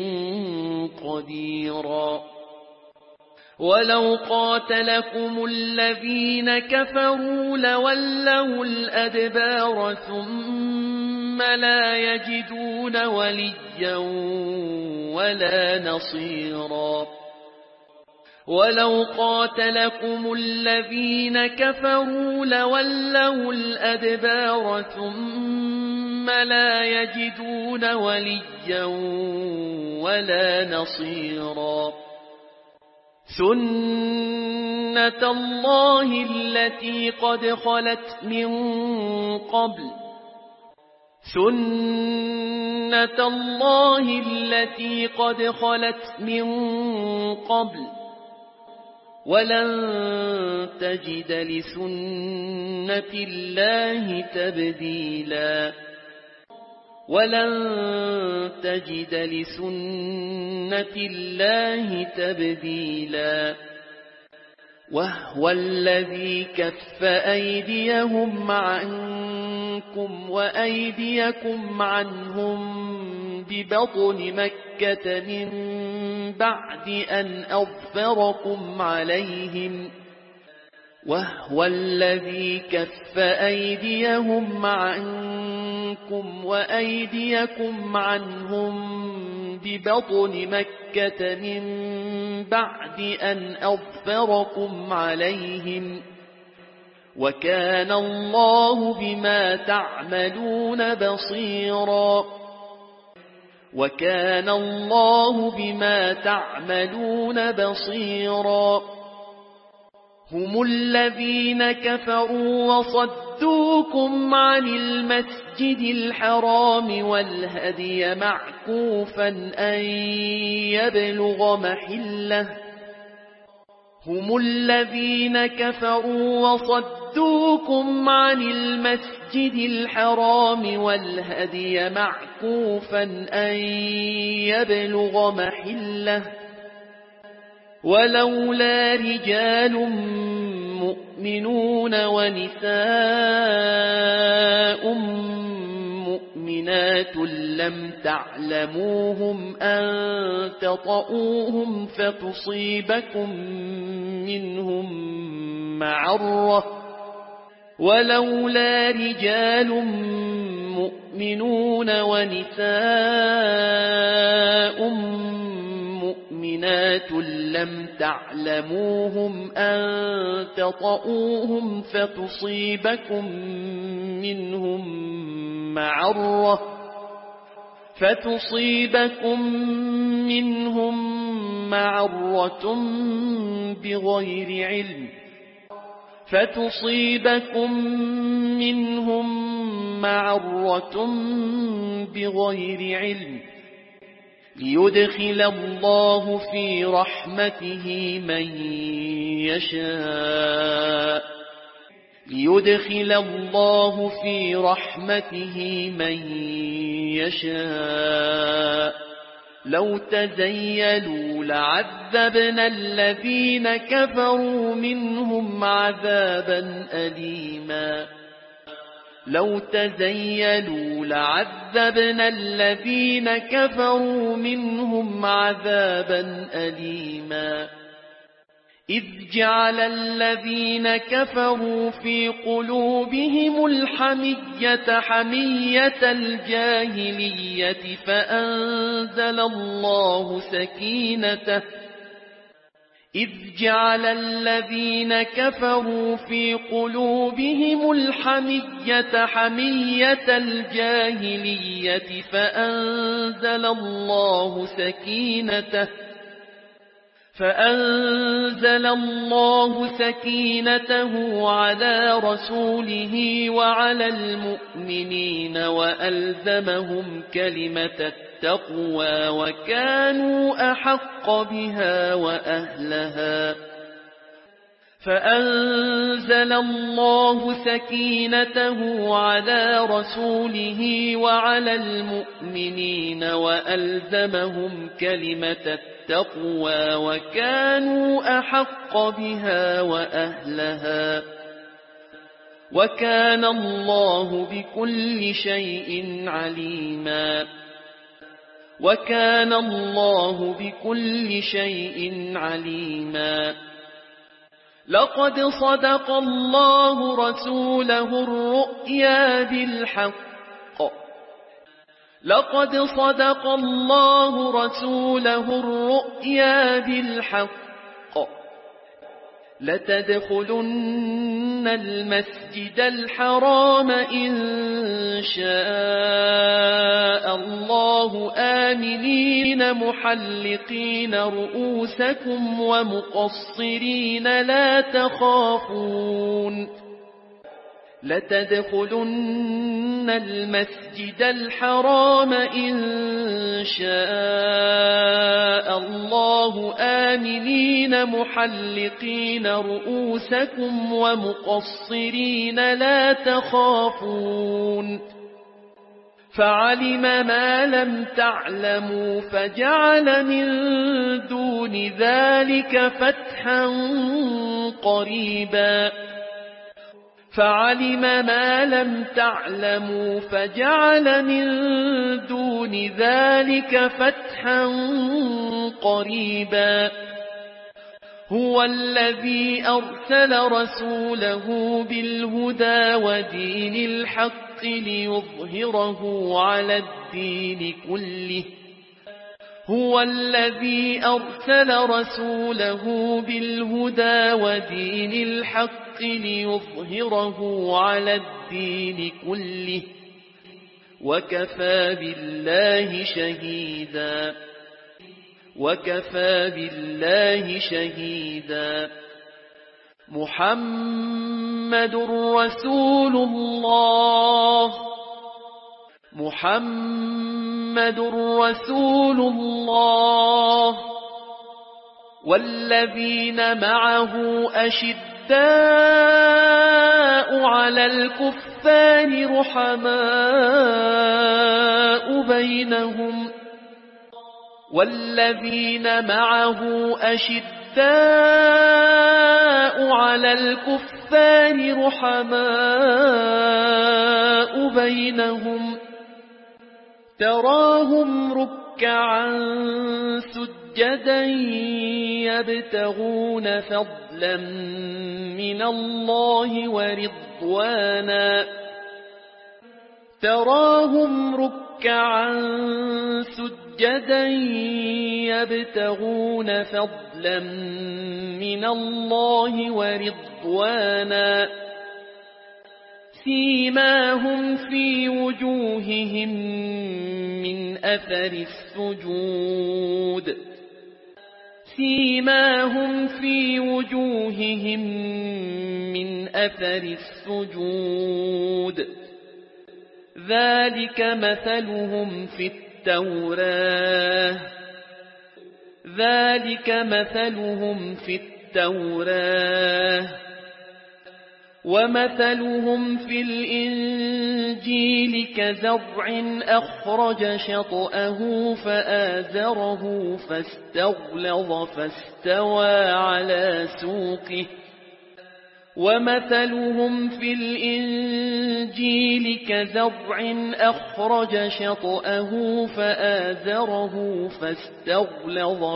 قديرا ولو قاتلكم الذين كفروا لولوا الأدبار ثم لا يجدون وليا ولا نصيرا ولو قاتلكم الذين كفروا لولوا الأدبار ثم لا يجدون وليا ولا نصيرا سنة الله التي قد خلت من قبل ولن تجد لسنة الله تبديلا وهو الذي كف أيديهم عنكم وأيديكم عنهم ببطن مكة من بعد أن أظفركم عليهم وهو الذي كف أيديهم عنكم وأيديكم عنهم ببطن مكة من بعد أن أظفركم عليهم وكان الله بما تعملون بصيرا هم الذين كفروا وصدوكم عن المسجد الحرام والهدي معكوفا أن يبلغ محله صدوكم عن المسجد الحرام والهدي معكوفا أن يبلغ محله ولولا رجال مؤمنون ونساء مؤمنات لم تعلموهم أن تطؤوهم فتصيبكم منهم معرة ولولا رجال مؤمنون ونساء مؤمنات لم تعلموهم أن تطؤوهم فتصيبكم منهم معرة بغير علم ليدخل الله في رحمته من يشاء لو تزيلوا لعذبنا الذين كفروا منهم عذابا أليما إذ جعل الذين كفروا في قلوبهم الحمية حمية الجاهلية فأنزل الله سكينته على رسوله وعلى المؤمنين وألزمهم كلمة التقوى وكانوا أحق بها وأهلها فأنزل الله سكينته على رسوله وعلى المؤمنين وألزمهم كلمة التقوى وكانوا أحق بها وأهلها وكان الله بكل شيء عليما لقد صدق الله رسوله الرؤيا بالحق لتدخلن المسجد الحرام إن شاء الله آمنين محلقين رؤوسكم ومقصرين لا تخافون لتدخلن المسجد الحرام إن شاء الله آمنين محلقين رؤوسكم ومقصرين لا تخافون فعلم ما لم تعلموا فجعل من دون ذلك فتحا قريبا هو الذي أرسل رسوله بالهدى ودين الحق ليظهره على الدين كله وكفى بالله شهيدا محمد رسول الله والذين معه أشداء على الكفار رحماء بينهم والذين معه أشداء على الكفار رحماء بينهم تراهم ركعا سجدا يبتغون فضلا من الله ورضوانا تراهم ركعا سجدا يبتغون فضلا من الله ورضوانا سيماهم في وجوههم من أثر السجود سيماهم في وجوههم من أثر السجود ذلك مثلهم في التوراة ومثلهم في الإنجيل كزرع أخرج شطأه فآزره فاستغلظ فاستوى على سوقه ومثلهم في الإنجيل كزرع أخرج شطأه فآزره فاستغلظ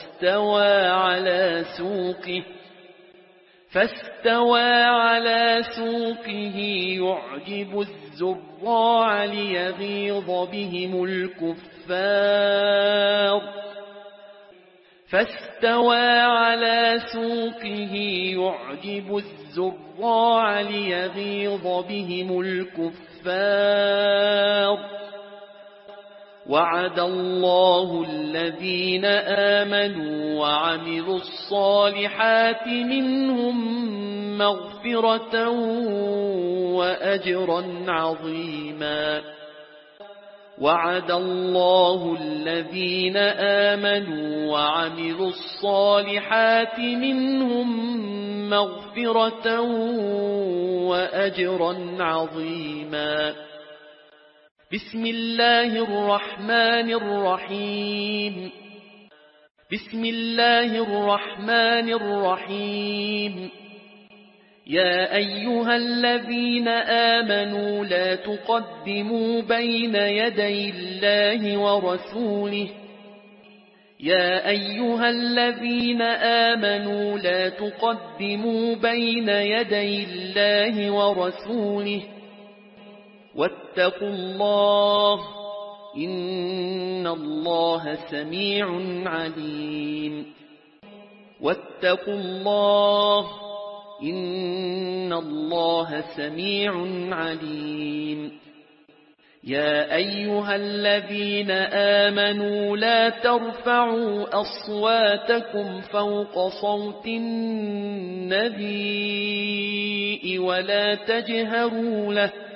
فاستوى على سوقه يعجب الزراع ليغيظ بهم الكفار وعد الله الذين آمنوا وعملوا الصالحات منهم مغفرة وأجرا عظيما وعد الله الذين آمنوا وعملوا الصالحات منهم مغفرة وأجرا عظيما بسم الله الرحمن الرحيم يا أيها الذين آمنوا لا تقدموا بين يدي الله ورسوله واتقوا الله إن الله سميع عليم يا أيها الذين آمنوا لا ترفعوا أصواتكم فوق صوت النبي ولا تجهروا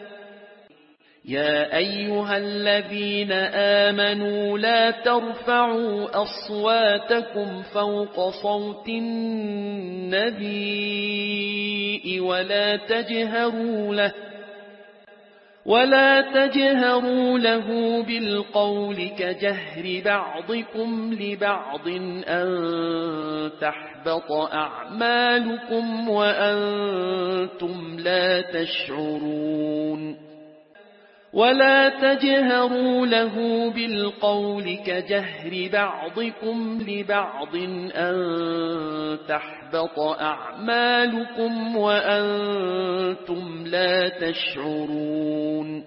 له بالقول كجهر بعضكم لبعض أن تحبط أعمالكم وأنتم لا تشعرون ولا تجهروا له بالقول كجهر بعضكم لبعض أن تحبط أعمالكم وأنتم لا تشعرون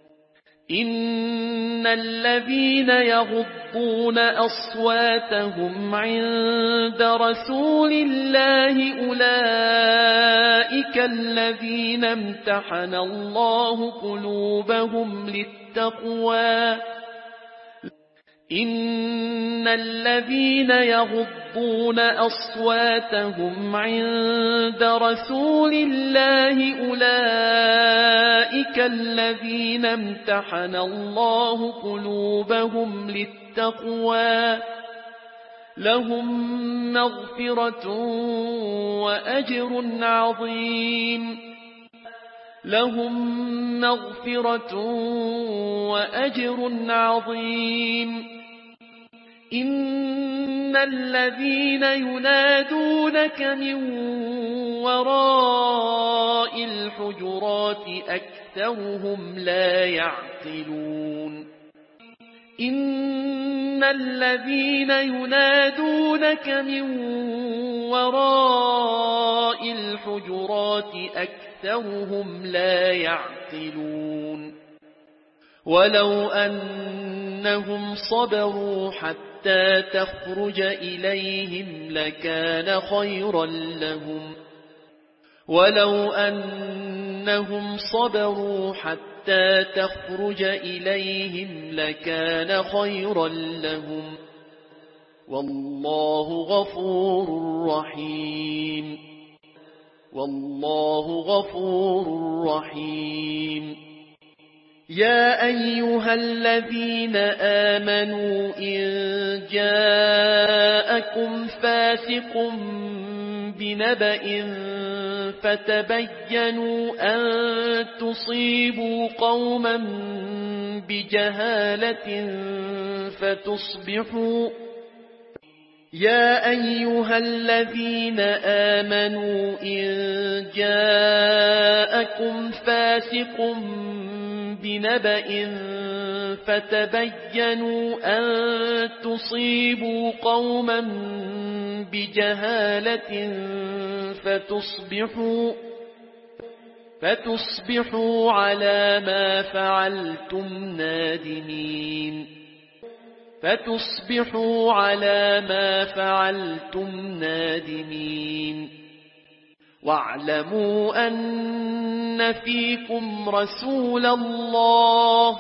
إن الذين يغضون أصواتهم عند رسول الله أولئك الذين امتحن الله قلوبهم للتقوى إن الذين يغضون أصواتهم عند رسول الله أولئك الذين امتحن الله قلوبهم لهم مغفرة وأجر عظيم لهم مغفرة وأجر عظيم إن الذين ينادونك من وراء الحجرات أكثرهم لا يعقلون إن الذين ينادونك من وراء الحجرات أكثرهم لا يعقلون ولو أنهم صبروا حتى تخرج إليهم لكان خيرا لهم ولو أنهم صبروا حتى تخرج إليهم لكان خيرا لهم والله غفور رحيم والله غفور رحيم يا أيها الذين آمنوا إن جاءكم فاسق بنبأ فتبينوا أن تصيبوا قوما بجهالة فتصبحوا يا أيها الذين آمنوا إن جاءكم فاسق بنبأ فتبينوا أن تصيبوا قوما بجهالة فتصبحوا على ما فعلتم نادمين فتصبحوا على ما فعلتم نادمين واعلموا أن فيكم رسول الله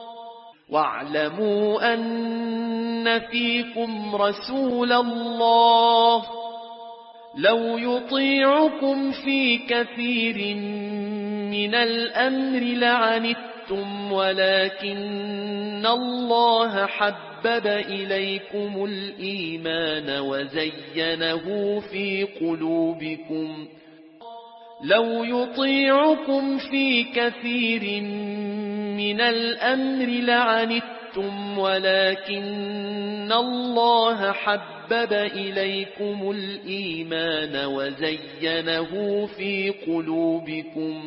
لو يطيعكم في كثير من الأمر لعنتم ولكن الله حبب إليكم الإيمان وزينه في قلوبكم لو يطيعكم في كثير من الأمر لعنتم ولكن الله حبب إليكم الإيمان وزينه في قلوبكم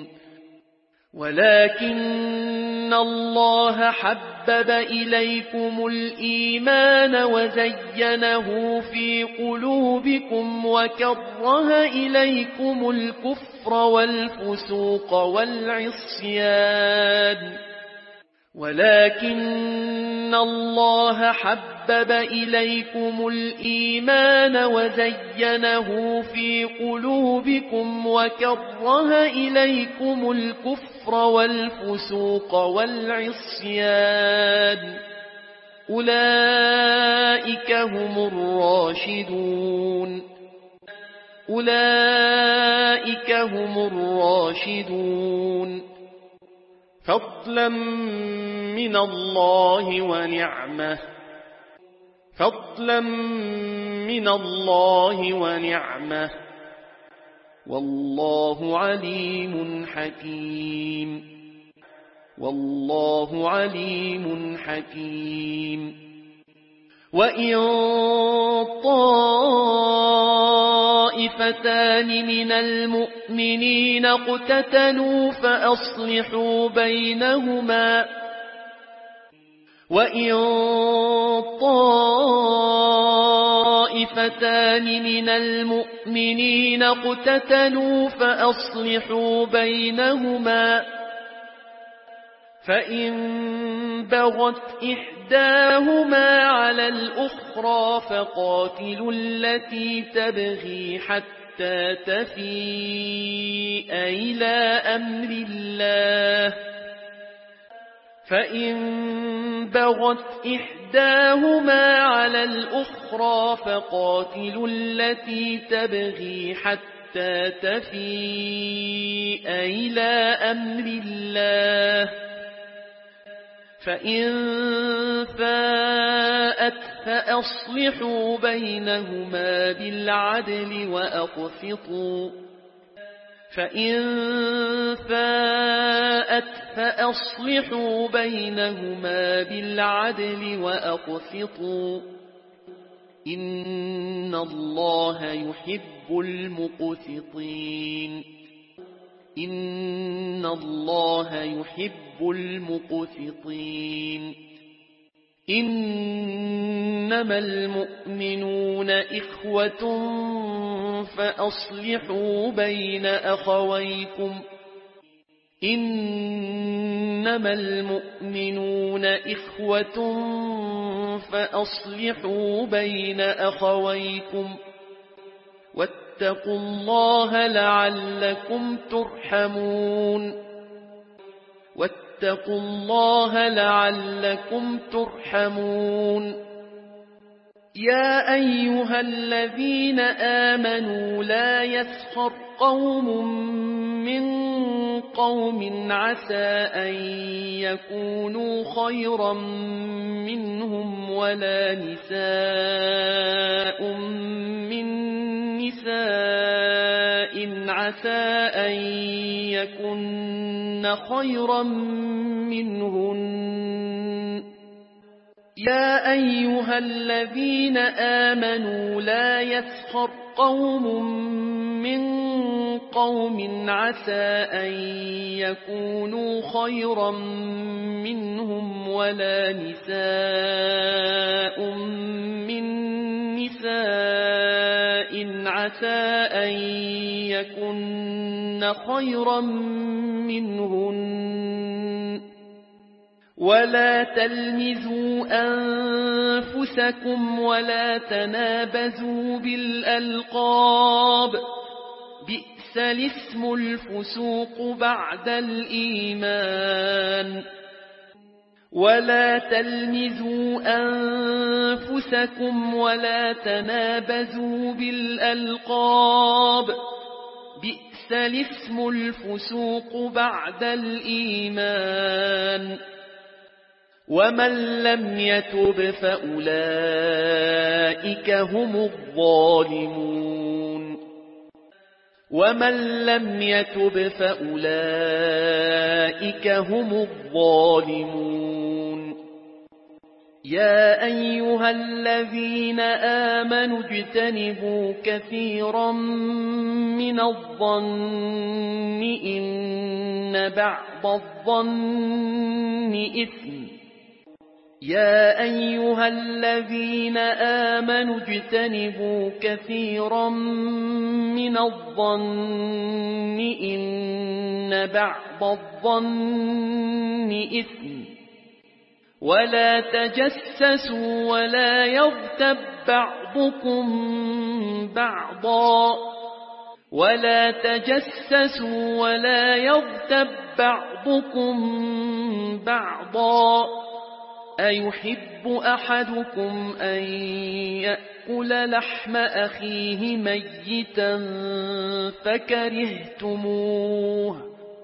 وكره إليكم الكفر والفسوق والعصيان ولكن الله حبب إليكم الإيمان وزينه في قلوبكم وكره إليكم الكفر والفسوق والعصيان أولئك هم الراشدون فضلا من الله ونعمة والله عليم حكيم وإن طائفتان من المؤمنين اقتتلوا فأصلحوا بينهما فإن بغت إحداهما على الأخرى فقاتلوا التي تبغي حتى تفيء إلى أمر الله فإن فاءت فأصلحوا بينهما بالعدل وأقسطوا فإن فاءت فأصلحوا بينهما بالعدل وأقسطوا إن الله يحب المقسطين إن الله يحب المقسطين إنما المؤمنون إخوة فأصلحوا بين أخويكم إنما المؤمنون إخوة فأصلحوا بين أخويكم واتقوا الله لعلكم ترحمون واتقوا الله لعلكم ترحمون يا أيها الذين آمنوا لا يسخر قوم من قوم عسى أن يكونوا خيرا منهم ولا نساء من نساء عسى أن يكن خيرا منهن يا أيها الذين آمنوا لا يسخر قوم من قوم عسى أن يكونوا خيرا منهم ولا نساء من نساء عسى أن يكن خيرا منهن ولا تلمزوا أنفسكم ولا تنابزوا بالألقاب بئس الاسم الفسوق بعد الإيمان ولا تلمزوا أنفسكم ولا تنابزوا بالألقاب بئس الاسم الفسوق بعد الإيمان ومن لم يتب فأولئك هم الظالمون ومن لم يتب فأولئك هم الظالمون يا أيها الذين آمنوا اجتنبوا كثيرا من الظن إن بعض الظن إثم يا أيها الذين آمنوا اجتنبوا كثيرا من الظن إن بعض الظن إثم ولا تجسسوا ولا يغتب بعضكم بعضا ولا تجسسوا ولا يغتب بعضكم بعضا أيحب أحدكم أن يأكل لحم أخيه ميتا فكرهتموه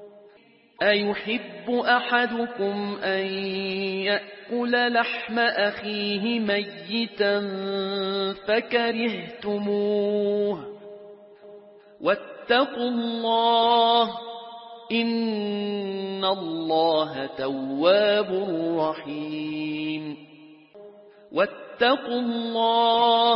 أيحب أحدكم أن يأكل لحم أخيه ميتا فكرهتموه واتقوا الله إن الله تواب رحيم واتقوا الله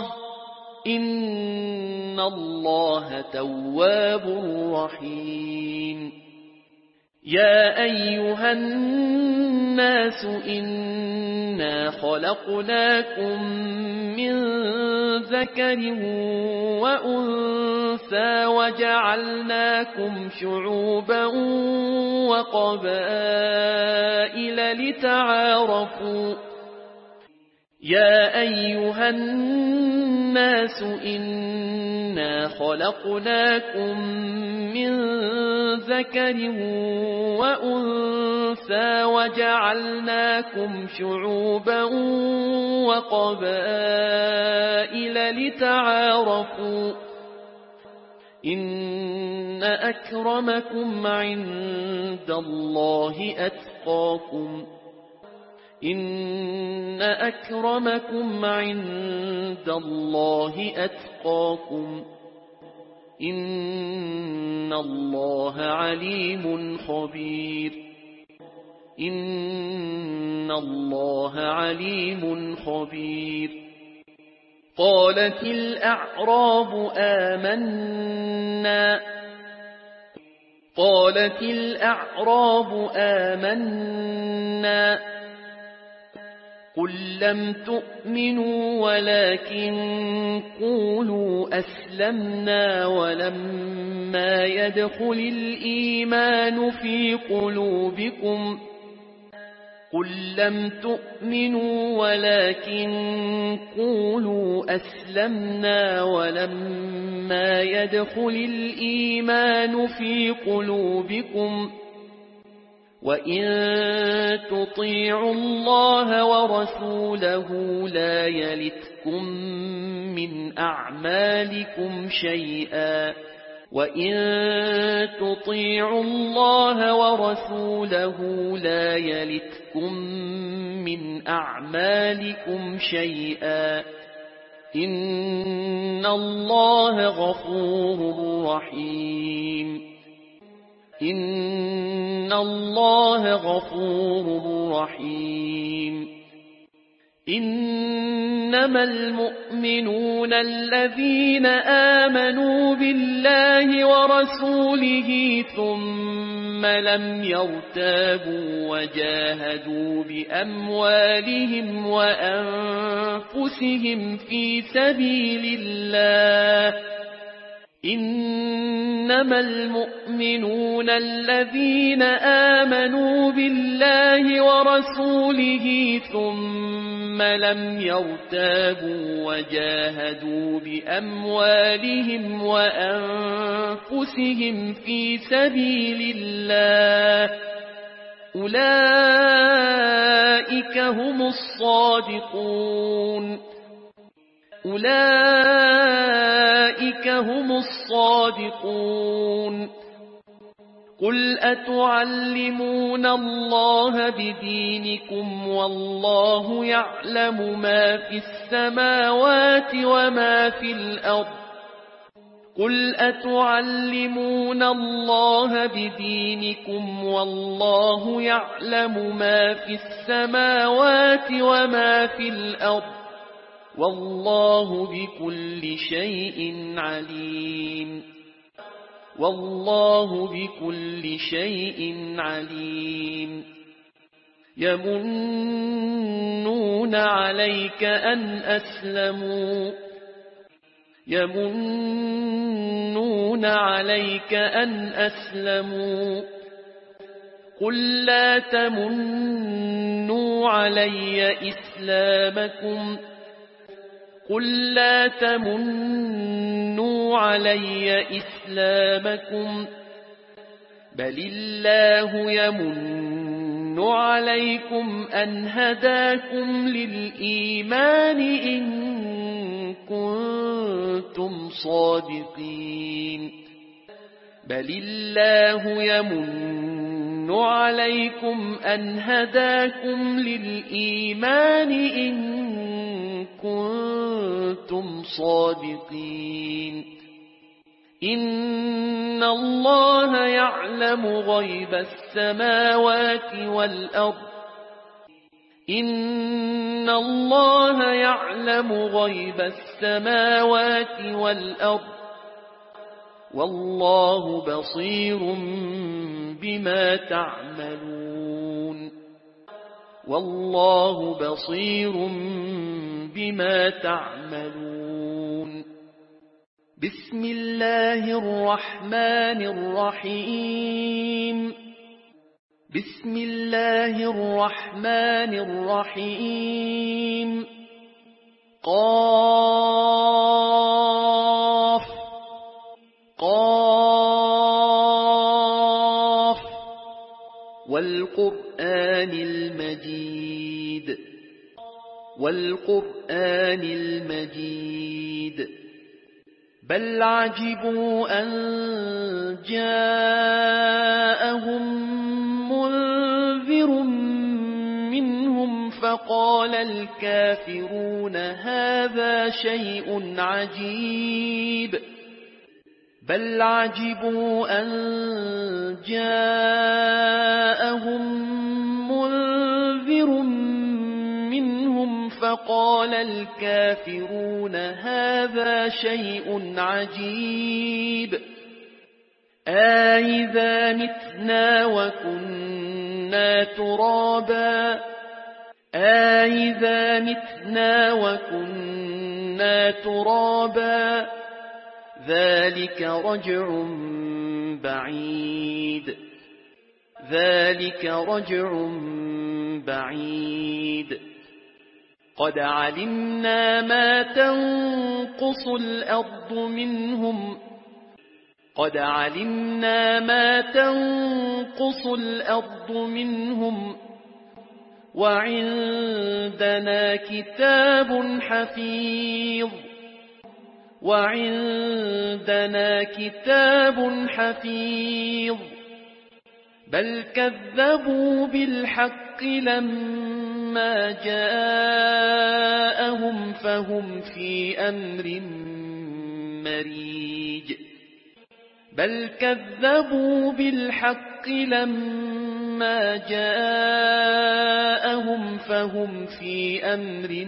إن الله تواب رحيم يا أيها الناس إنا خلقناكم من ذكر وأنثى وجعلناكم شعوبا وقبائل لتعارفوا يا أيها الناس إنا خلقناكم من ذكر وأنثى وجعلناكم شعوبا وقبائل لتعارفوا إن أكرمكم عند الله أتقاكم إن أكرمكم عند الله أتقاكم إن الله عليم خبير إن الله عليم خبير قالت الأعراب آمنا قل لم تؤمنوا ولكن قولوا أسلمنا ولما يدخل الإيمان في قلوبكم وإن تطيعوا الله ورسوله لا يلتكم من أعمالكم شيئا إن الله غفور رحيم إنما المؤمنون الذين آمنوا بالله ورسوله ثم لم يرتابوا وجاهدوا بأموالهم وأنفسهم في سبيل الله إنما المؤمنون الذين آمنوا بالله ورسوله ثم لم يرتابوا وجاهدوا بأموالهم وأنفسهم في سبيل الله أولئك هم الصادقون قل أتعلمون الله بدينكم والله يعلم ما في السماوات وما في الأرض والله بكل شيء عليم يمنون عليك أن أسلموا قل لا تمنوا علي إسلامكم بل الله يمن عليكم أن هداكم للإيمان إن كنتم صادقين إن الله يعلم غيب السماوات والأرض والله بصير بما تعملون بسم الله الرحمن الرحيم قاف والقرآن المجيد بل عجبوا أن جاءهم منذر منهم فقال الكافرون هذا شيء عجيب بل عجبوا أن جاءهم منذر منهم فقال الكافرون هذا شيء عجيب أإذا متنا وكنا ترابا أإذا متنا وكنا ترابا ذلك رجع بعيد ذلك رجع بعيد قد علمنا ما تنقص الأرض منهم قد علمنا ما تنقص الأرض منهم وعندنا كتاب حفيظ وعندنا كتاب حفيظ بل كذبوا بالحق لما جاءهم فهم في أمر مريج بل كذبوا بالحق لما جاءهم فهم في أمر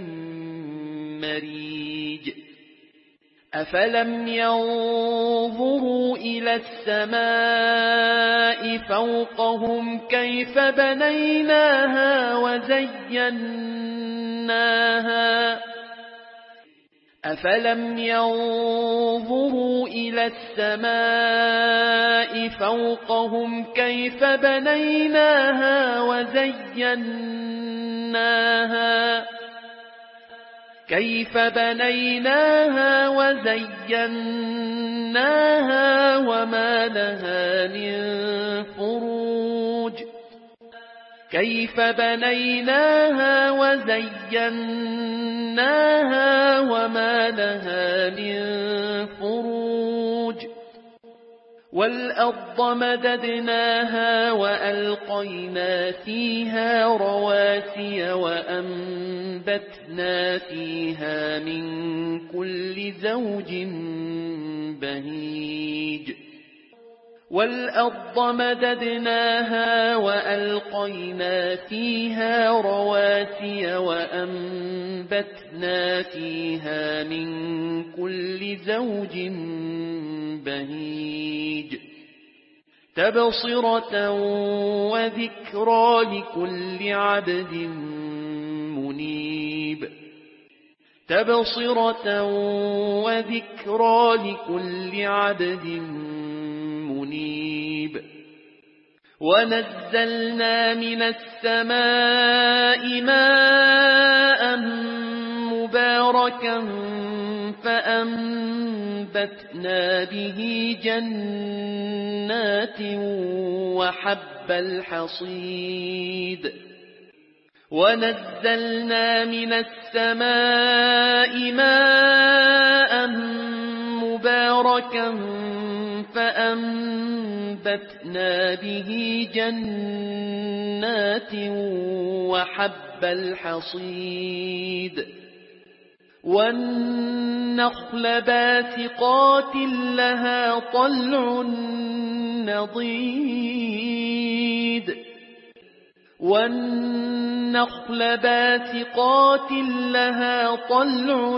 مريج أفلم ينظروا إلى السماء فوقهم كيف بنيناها وزيناها أفلم ينظروا إلى السماء فوقهم كيف بنيناها وزيناها وما لها من فروج كيف بنيناها وزيناها وما لها من فروج والأرض مددناها وألقينا فيها رواسي وأنبتنا فيها من كل زوج بهيج والأرض مددناها وألقينا فيها رواسي وأنبتنا فيها من كل زوج بهيج تبصرة وذكرى لكل عبد منيب تبصرة وذكرى لكل عبد منيب ونزلنا من السماء ماء مباركا فأنبتنا به جنات وحب الحصيد ونزلنا من السماء ماء مباركا فأنبتنا به جنات وحب الحصيد والنخل باسقات لها طلع نضيد والنخل باسقات لها طلع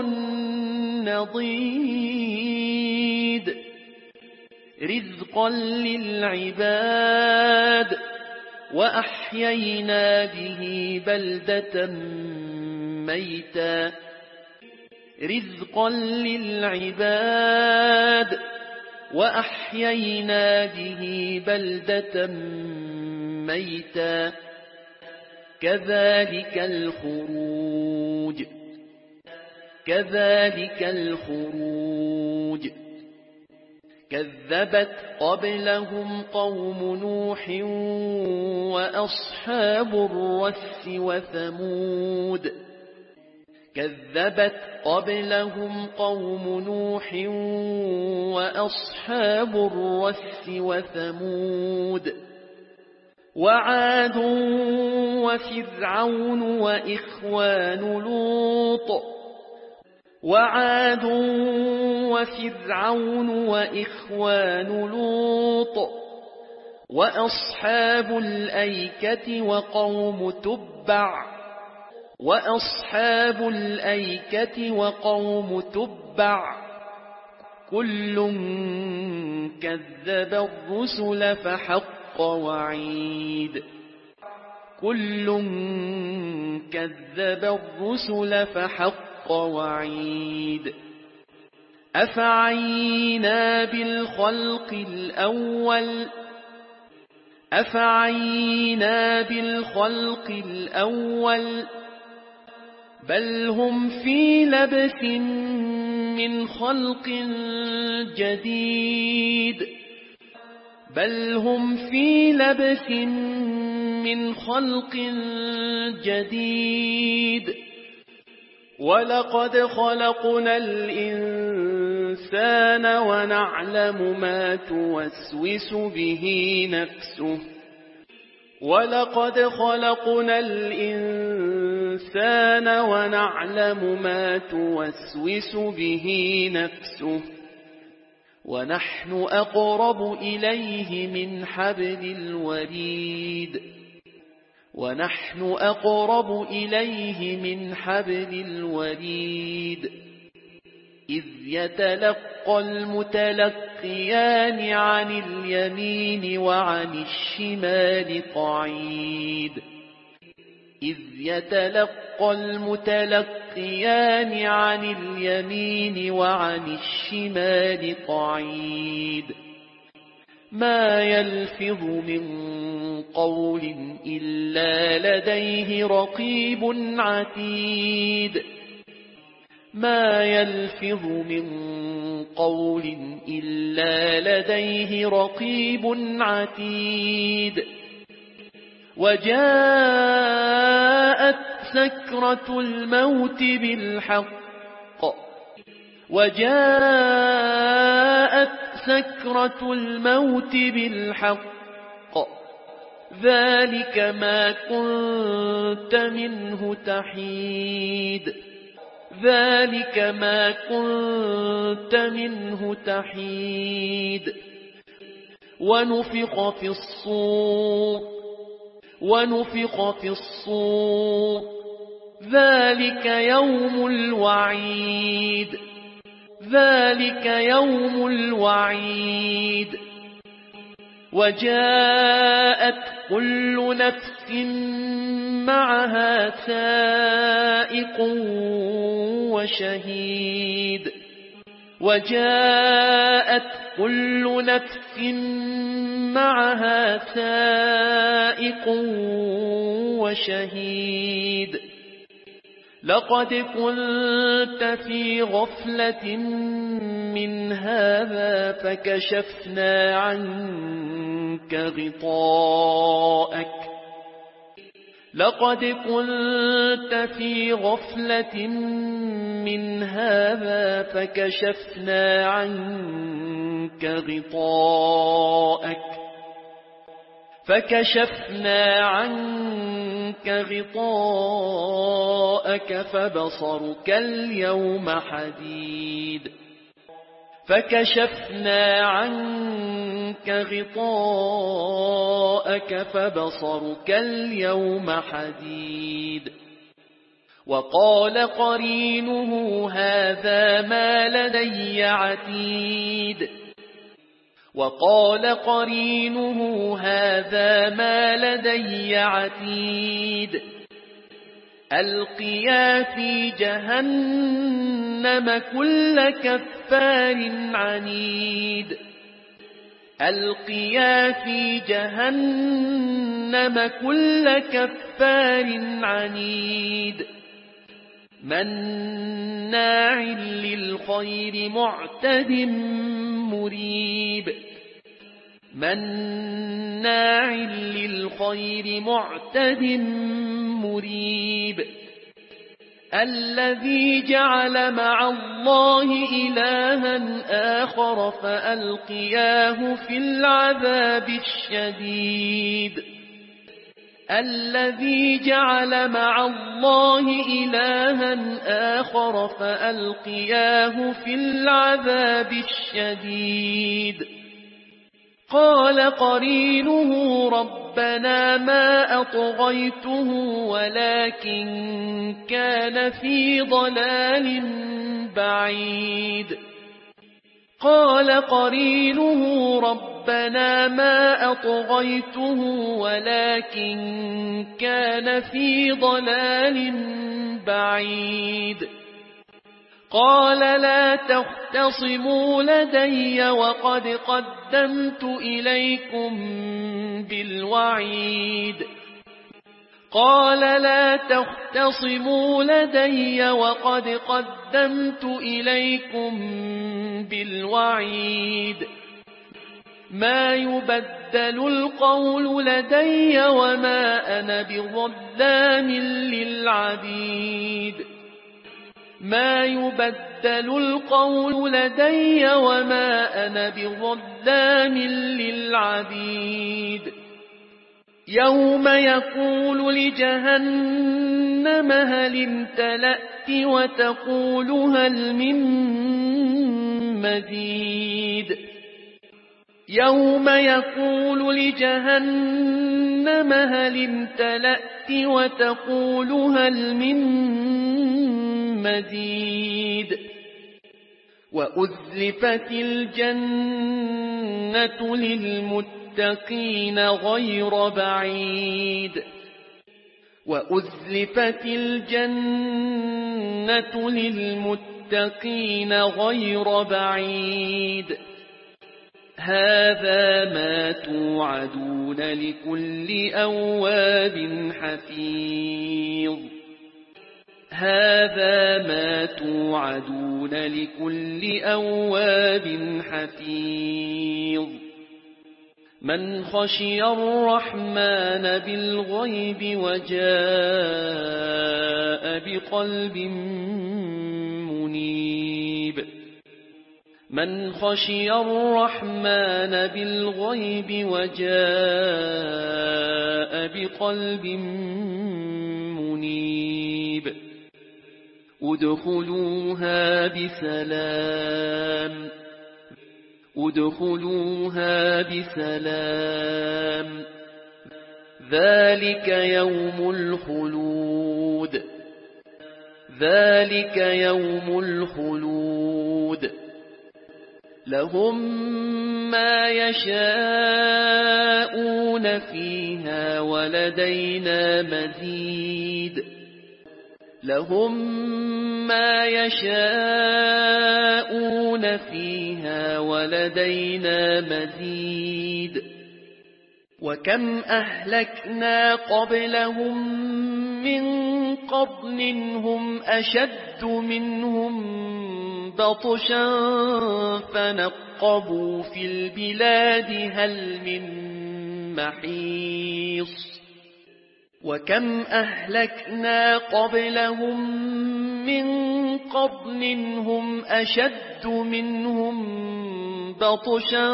نضيد رزقا للعباد وأحيينا به بلدة ميتا رزقا للعباد وأحيينا به بلدة ميتا كذلك الخروج كذبت قبلهم قوم نوح وأصحاب الرس وثمود كذبت قبلهم قوم نوح وأصحاب الرس وثمود وعاد وفرعون وإخوان لوط وعاد وفرعون وإخوان لوط وأصحاب الأيكة وقوم تبع وأصحاب الأيكة وقوم تبع كل كذب الرسل فحق وعيد كل كذب الرسل فحق وعيد أفعينا بالخلق الأول أفعينا بالخلق الأول بل هم في لبس من خلق جديد بل هم في لبس من خلق جديد ولقد خلقنا الإنسان ونعلم ما توسوس به نفسه ولقد خلقنا الإنسان ونعلم ما توسوس به نفسه ونحن أقرب إليه من حبل الوريد ونحن أقرب إليه من حبل الوريد إذ يتلقى المتلقيان عن اليمين وعن الشمال قعيد إذ يتلقى المتلقيان عن اليمين وعن الشمال قعيد ما يلفظ من قول إلا لديه رقيب عتيد ما يلفظ من قول إلا لديه رقيب عتيد وجاءت سكرة الموت بالحق وجاءت سكرة الموت بالحق ذلك ما كنت منه تحيد ذلك ما كنت منه تحيد ونفخ في الصور ذلك يوم الوعيد ذلك يوم الوعيد وجاءت كل نفس معها سائق وشهيد وجاءت كل نفس معها سائق وشهيد لقد كنت في غفلة من هذا فكشفنا عنك غطاءك لقد كنت في غفلة من هذا فكشفنا عنك غطاءك فبصرك اليوم حديد فكشفنا عنك غطاءك فبصرك اليوم حديد وقال قرينه هذا ما لدي عتيد وقال قرينه هذا ما لدي عتيد ألقيا في جهنم كل كفار عنيد ألقيا في جهنم كل كفار عنيد مناع للخير معتد مريب مناع للخير معتد مريب الذي جعل مع الله إلها آخر فألقياه في العذاب الشديد الذي جعل مع الله إلها آخر فألقياه في العذاب الشديد قال قرينه ربنا ما أطغيته ولكن كان في ضلال بعيد قال قرينه ربنا ما أطغيته ولكن كان في ضلال بعيد قال لا تختصموا لدي وقد قدمت إليكم بالوعيد قال لا تختصموا لدي وقد قدمت إليكم بالوعيد ما يبدل القول لدي وما أنا بظلام للعبيد ما يبدل القول لدي وما أنا بظلام للعبيد يوم يقول لجهنم هل امتلأت وتقول هل من مزيد يوم يقول لجهنم هل امتلأت وتقول هل من مزيد وأزلفت الجنة للمتقين غير بعيد وأزلفت الجنة للمتقين غير بعيد هذا ما توعدون لكل أواب حفيظ هذا ما توعدون لكل أواب حفيظ من خشي الرحمن بالغيب وجاء بقلب منيب من خشي الرحمن بالغيب وجاء بقلب منيب ادخلوها بسلام ادخلوها بسلام ذلك يوم الخلود ذلك يوم الخلود لهم ما يشاءون فيها ولدينا مزيد لهم ما يشاءون فيها ولدينا مزيد وكم أهلكنا قبلهم من قرن هم أشد منهم بطشا فنقبوا في البلاد هل من محيص وكم أهلكنا قبلهم من قرن هم أشد منهم بطشا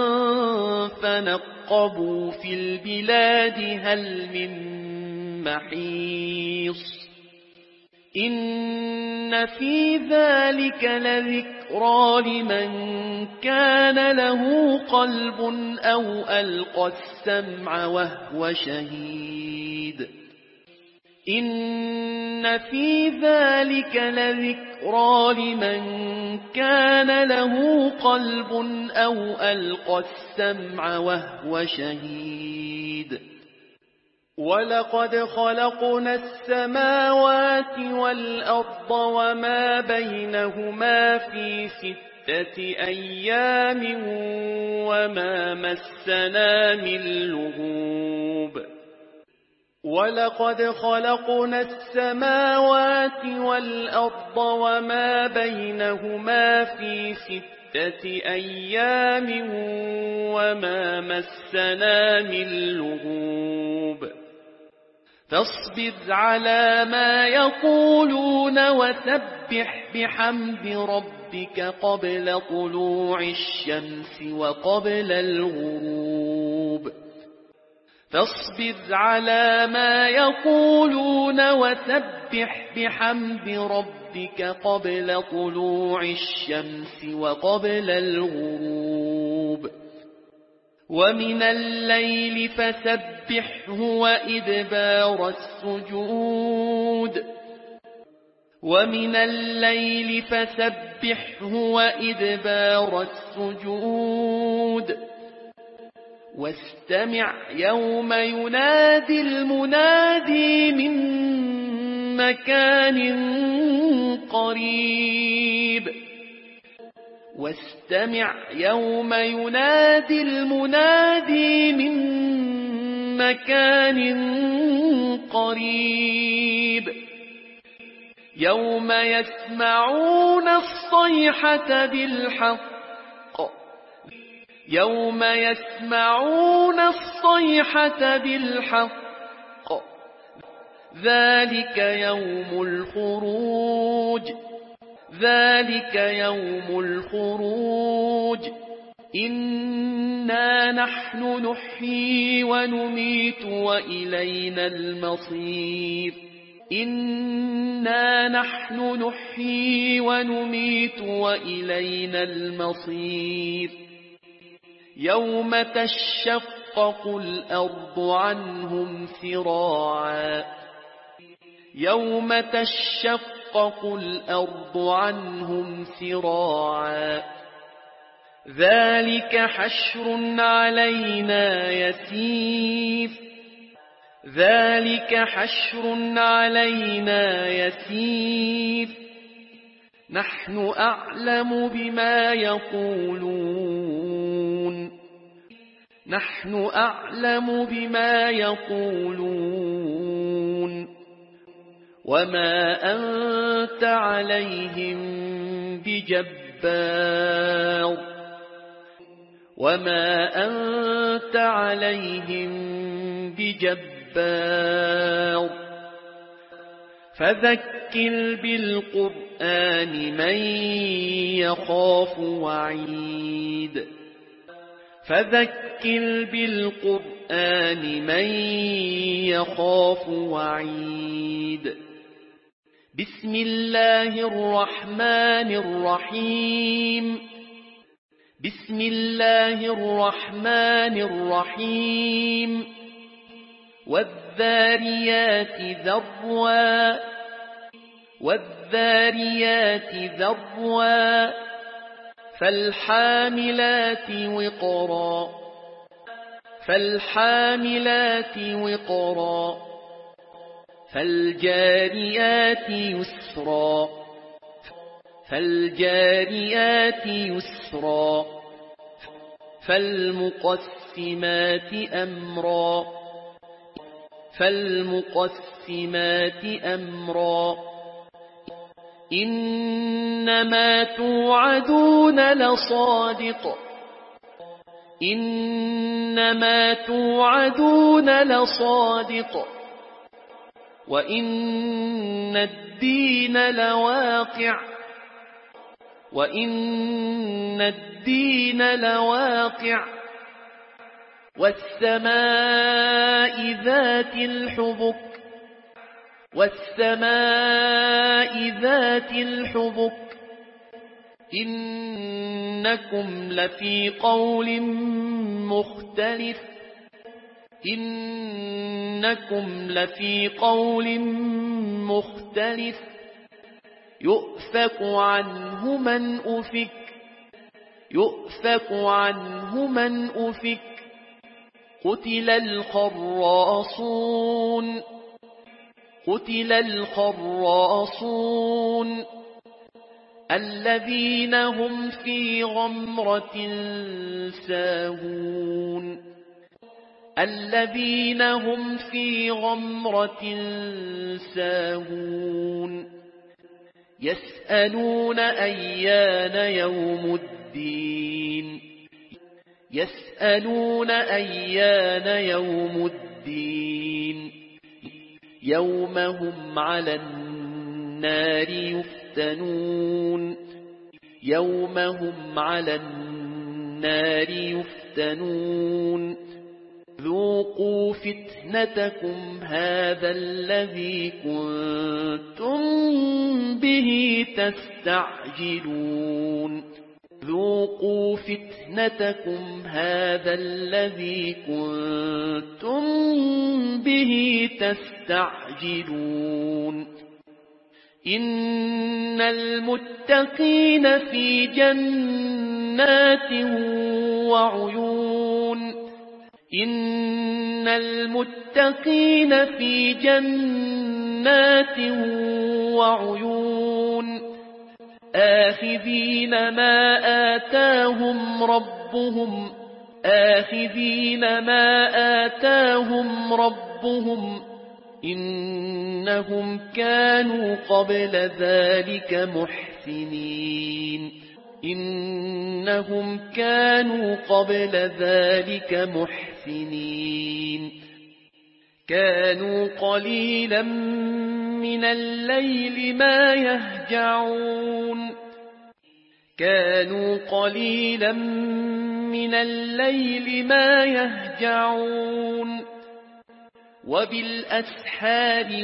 فنقبوا في البلاد هل من محيص إن في ذلك لذكرى لمن كان له قلب أو ألقى السمع وهو شهيد إن في ذلك لذكرى لمن كان له قلب أو ألقى السمع وهو شهيد ولقد خلقنا السماوات والأرض وما بينهما في 6 أيام وما مسنا من لغوب ولقد خلقنا السماوات والأرض وما بينهما في 6 أيام وما مسنا من لغوب فاصبر على ما يقولون وسبح بحمد ربك قبل طلوع الشمس وقبل الغروب فاصبر على ما يقولون وسبح بحمد ربك قبل طلوع الشمس وقبل الغروب ومن الليل فسبحه وإدبار السجود ومن الليل فسبحه وإدبار السجود واستمع يوم ينادي المنادي من مكان قريب واستمع يوم ينادي المنادي من مكان قريب يوم يسمعون الصيحة بالحق يوم يسمعون الصيحة بالحق ذلك يوم الخروج ذلك يوم الخروج إنا نحن نحيي ونميت وإلينا المصير إنا نحن نحيي ونميت وإلينا المصير يوم تشقق الأرض عنهم سراعا يوم تشقق الأرض عنهم سراعا ذلك حشر علينا يسير ذلك حشر علينا يسير نحن أعلم بما يقولون نحن أعلم بما يقولون وما أنت عليهم بجبار وما أنت عليهم بجبار فذكر بالقرآن من يخاف وعيد فذكر بالقرآن من يخاف وعيد بسم الله الرحمن الرحيم بسم الله الرحمن الرحيم والذاريات ذروا والذاريات ذروا فالحاملات وقرا فالحاملات وقرا فالجاريات يسرا فالجاريات يسرا فالمقسمات أمرا فالمقسمات أمرا إنما توعدون لصادق إنما توعدون لصادق وإن الدين لواقع وإن الدين لواقع والسماء ذات الحبك والسماء ذات الحبك إنكم لفي قول مختلف إنكم لفي قول مختلف يؤفك عنه من أفك يؤفك عنه من أفك قتل الخراصون قتل الخراصون الذين هم في غمرة ساهون الذين هم في غمرة ساهون يسألون أيان يوم الدين يسألون أيان يوم الدين يوم هم على النار يفتنون يوم هم على النار يفتنون ذوقوا فتنتكم هذا الذي كنتم به تستعجلون ذوقوا فتنتكم هذا الذي كنتم به تستعجلون إن المتقين في جنات وعيون إن المتقين في جنات وعيون آخذين ما آتاهم ربهم إنهم كانوا قبل ذلك محسنين كانوا قليلا من الليل ما يهجعون وبالأسحار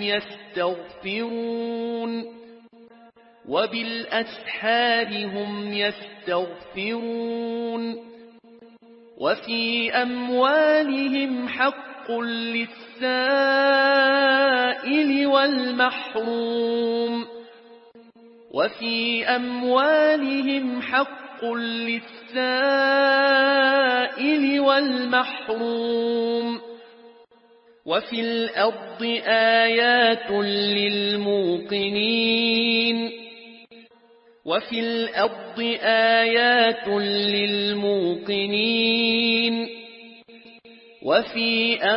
هم يستغفرون وفي أموالهم حق للسائل والمحروم وفي الأرض آيات للموقنين وفي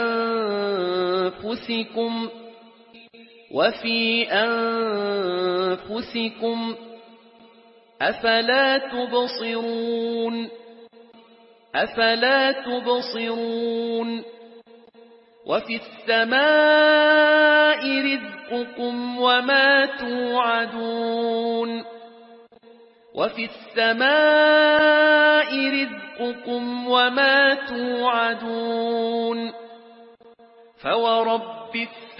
أنفسكم أفلا تبصرون وفي السماء رزقكم وما توعدون فورب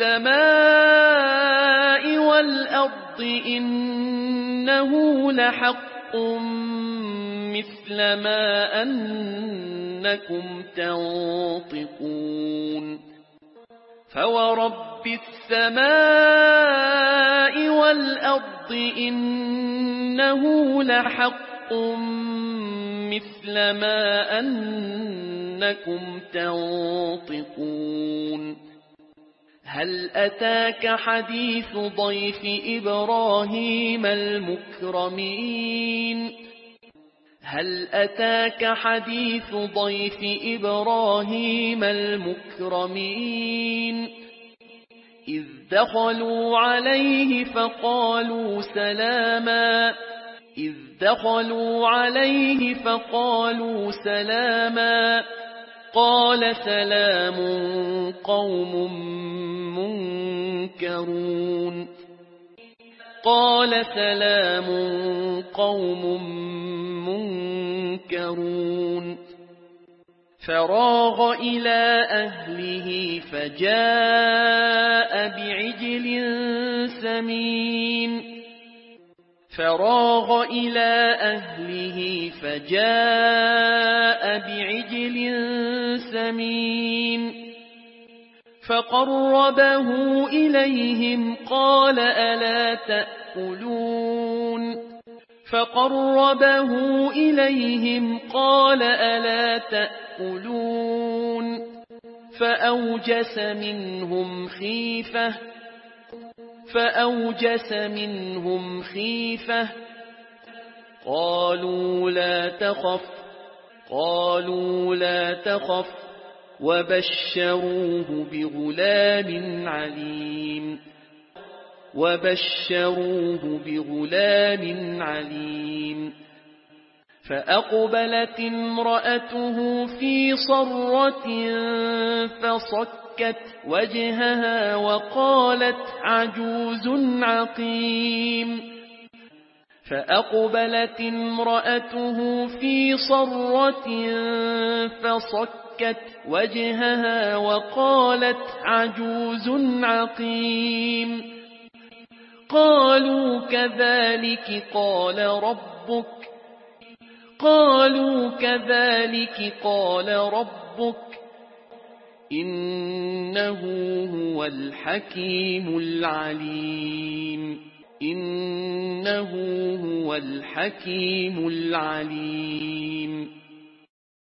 السماء والأرض إنه لحق مثل ما أنكم تنطقون فورب السماء والأرض إنه لحق مثل ما أنكم تنطقون هل أتاك حديث ضيف إبراهيم المكرمين إذ دخلوا عليه فقالوا سلاما قال سلام قوم منكرون فراغ إلى أهله فجاء بعجل سمين فقربه إليهم قال ألا تأكلون فأوجس منهم خيفة قالوا لا تخف وبشروه بغلام عليم فأقبلت امرأته في صرة فصكت وجهها وقالت عجوز عقيم فأقبلت امرأته في صرة فصكت فصكت وجهها وقالت عجوز عقيم قالوا كذلك قال ربك إنه هو الحكيم العليم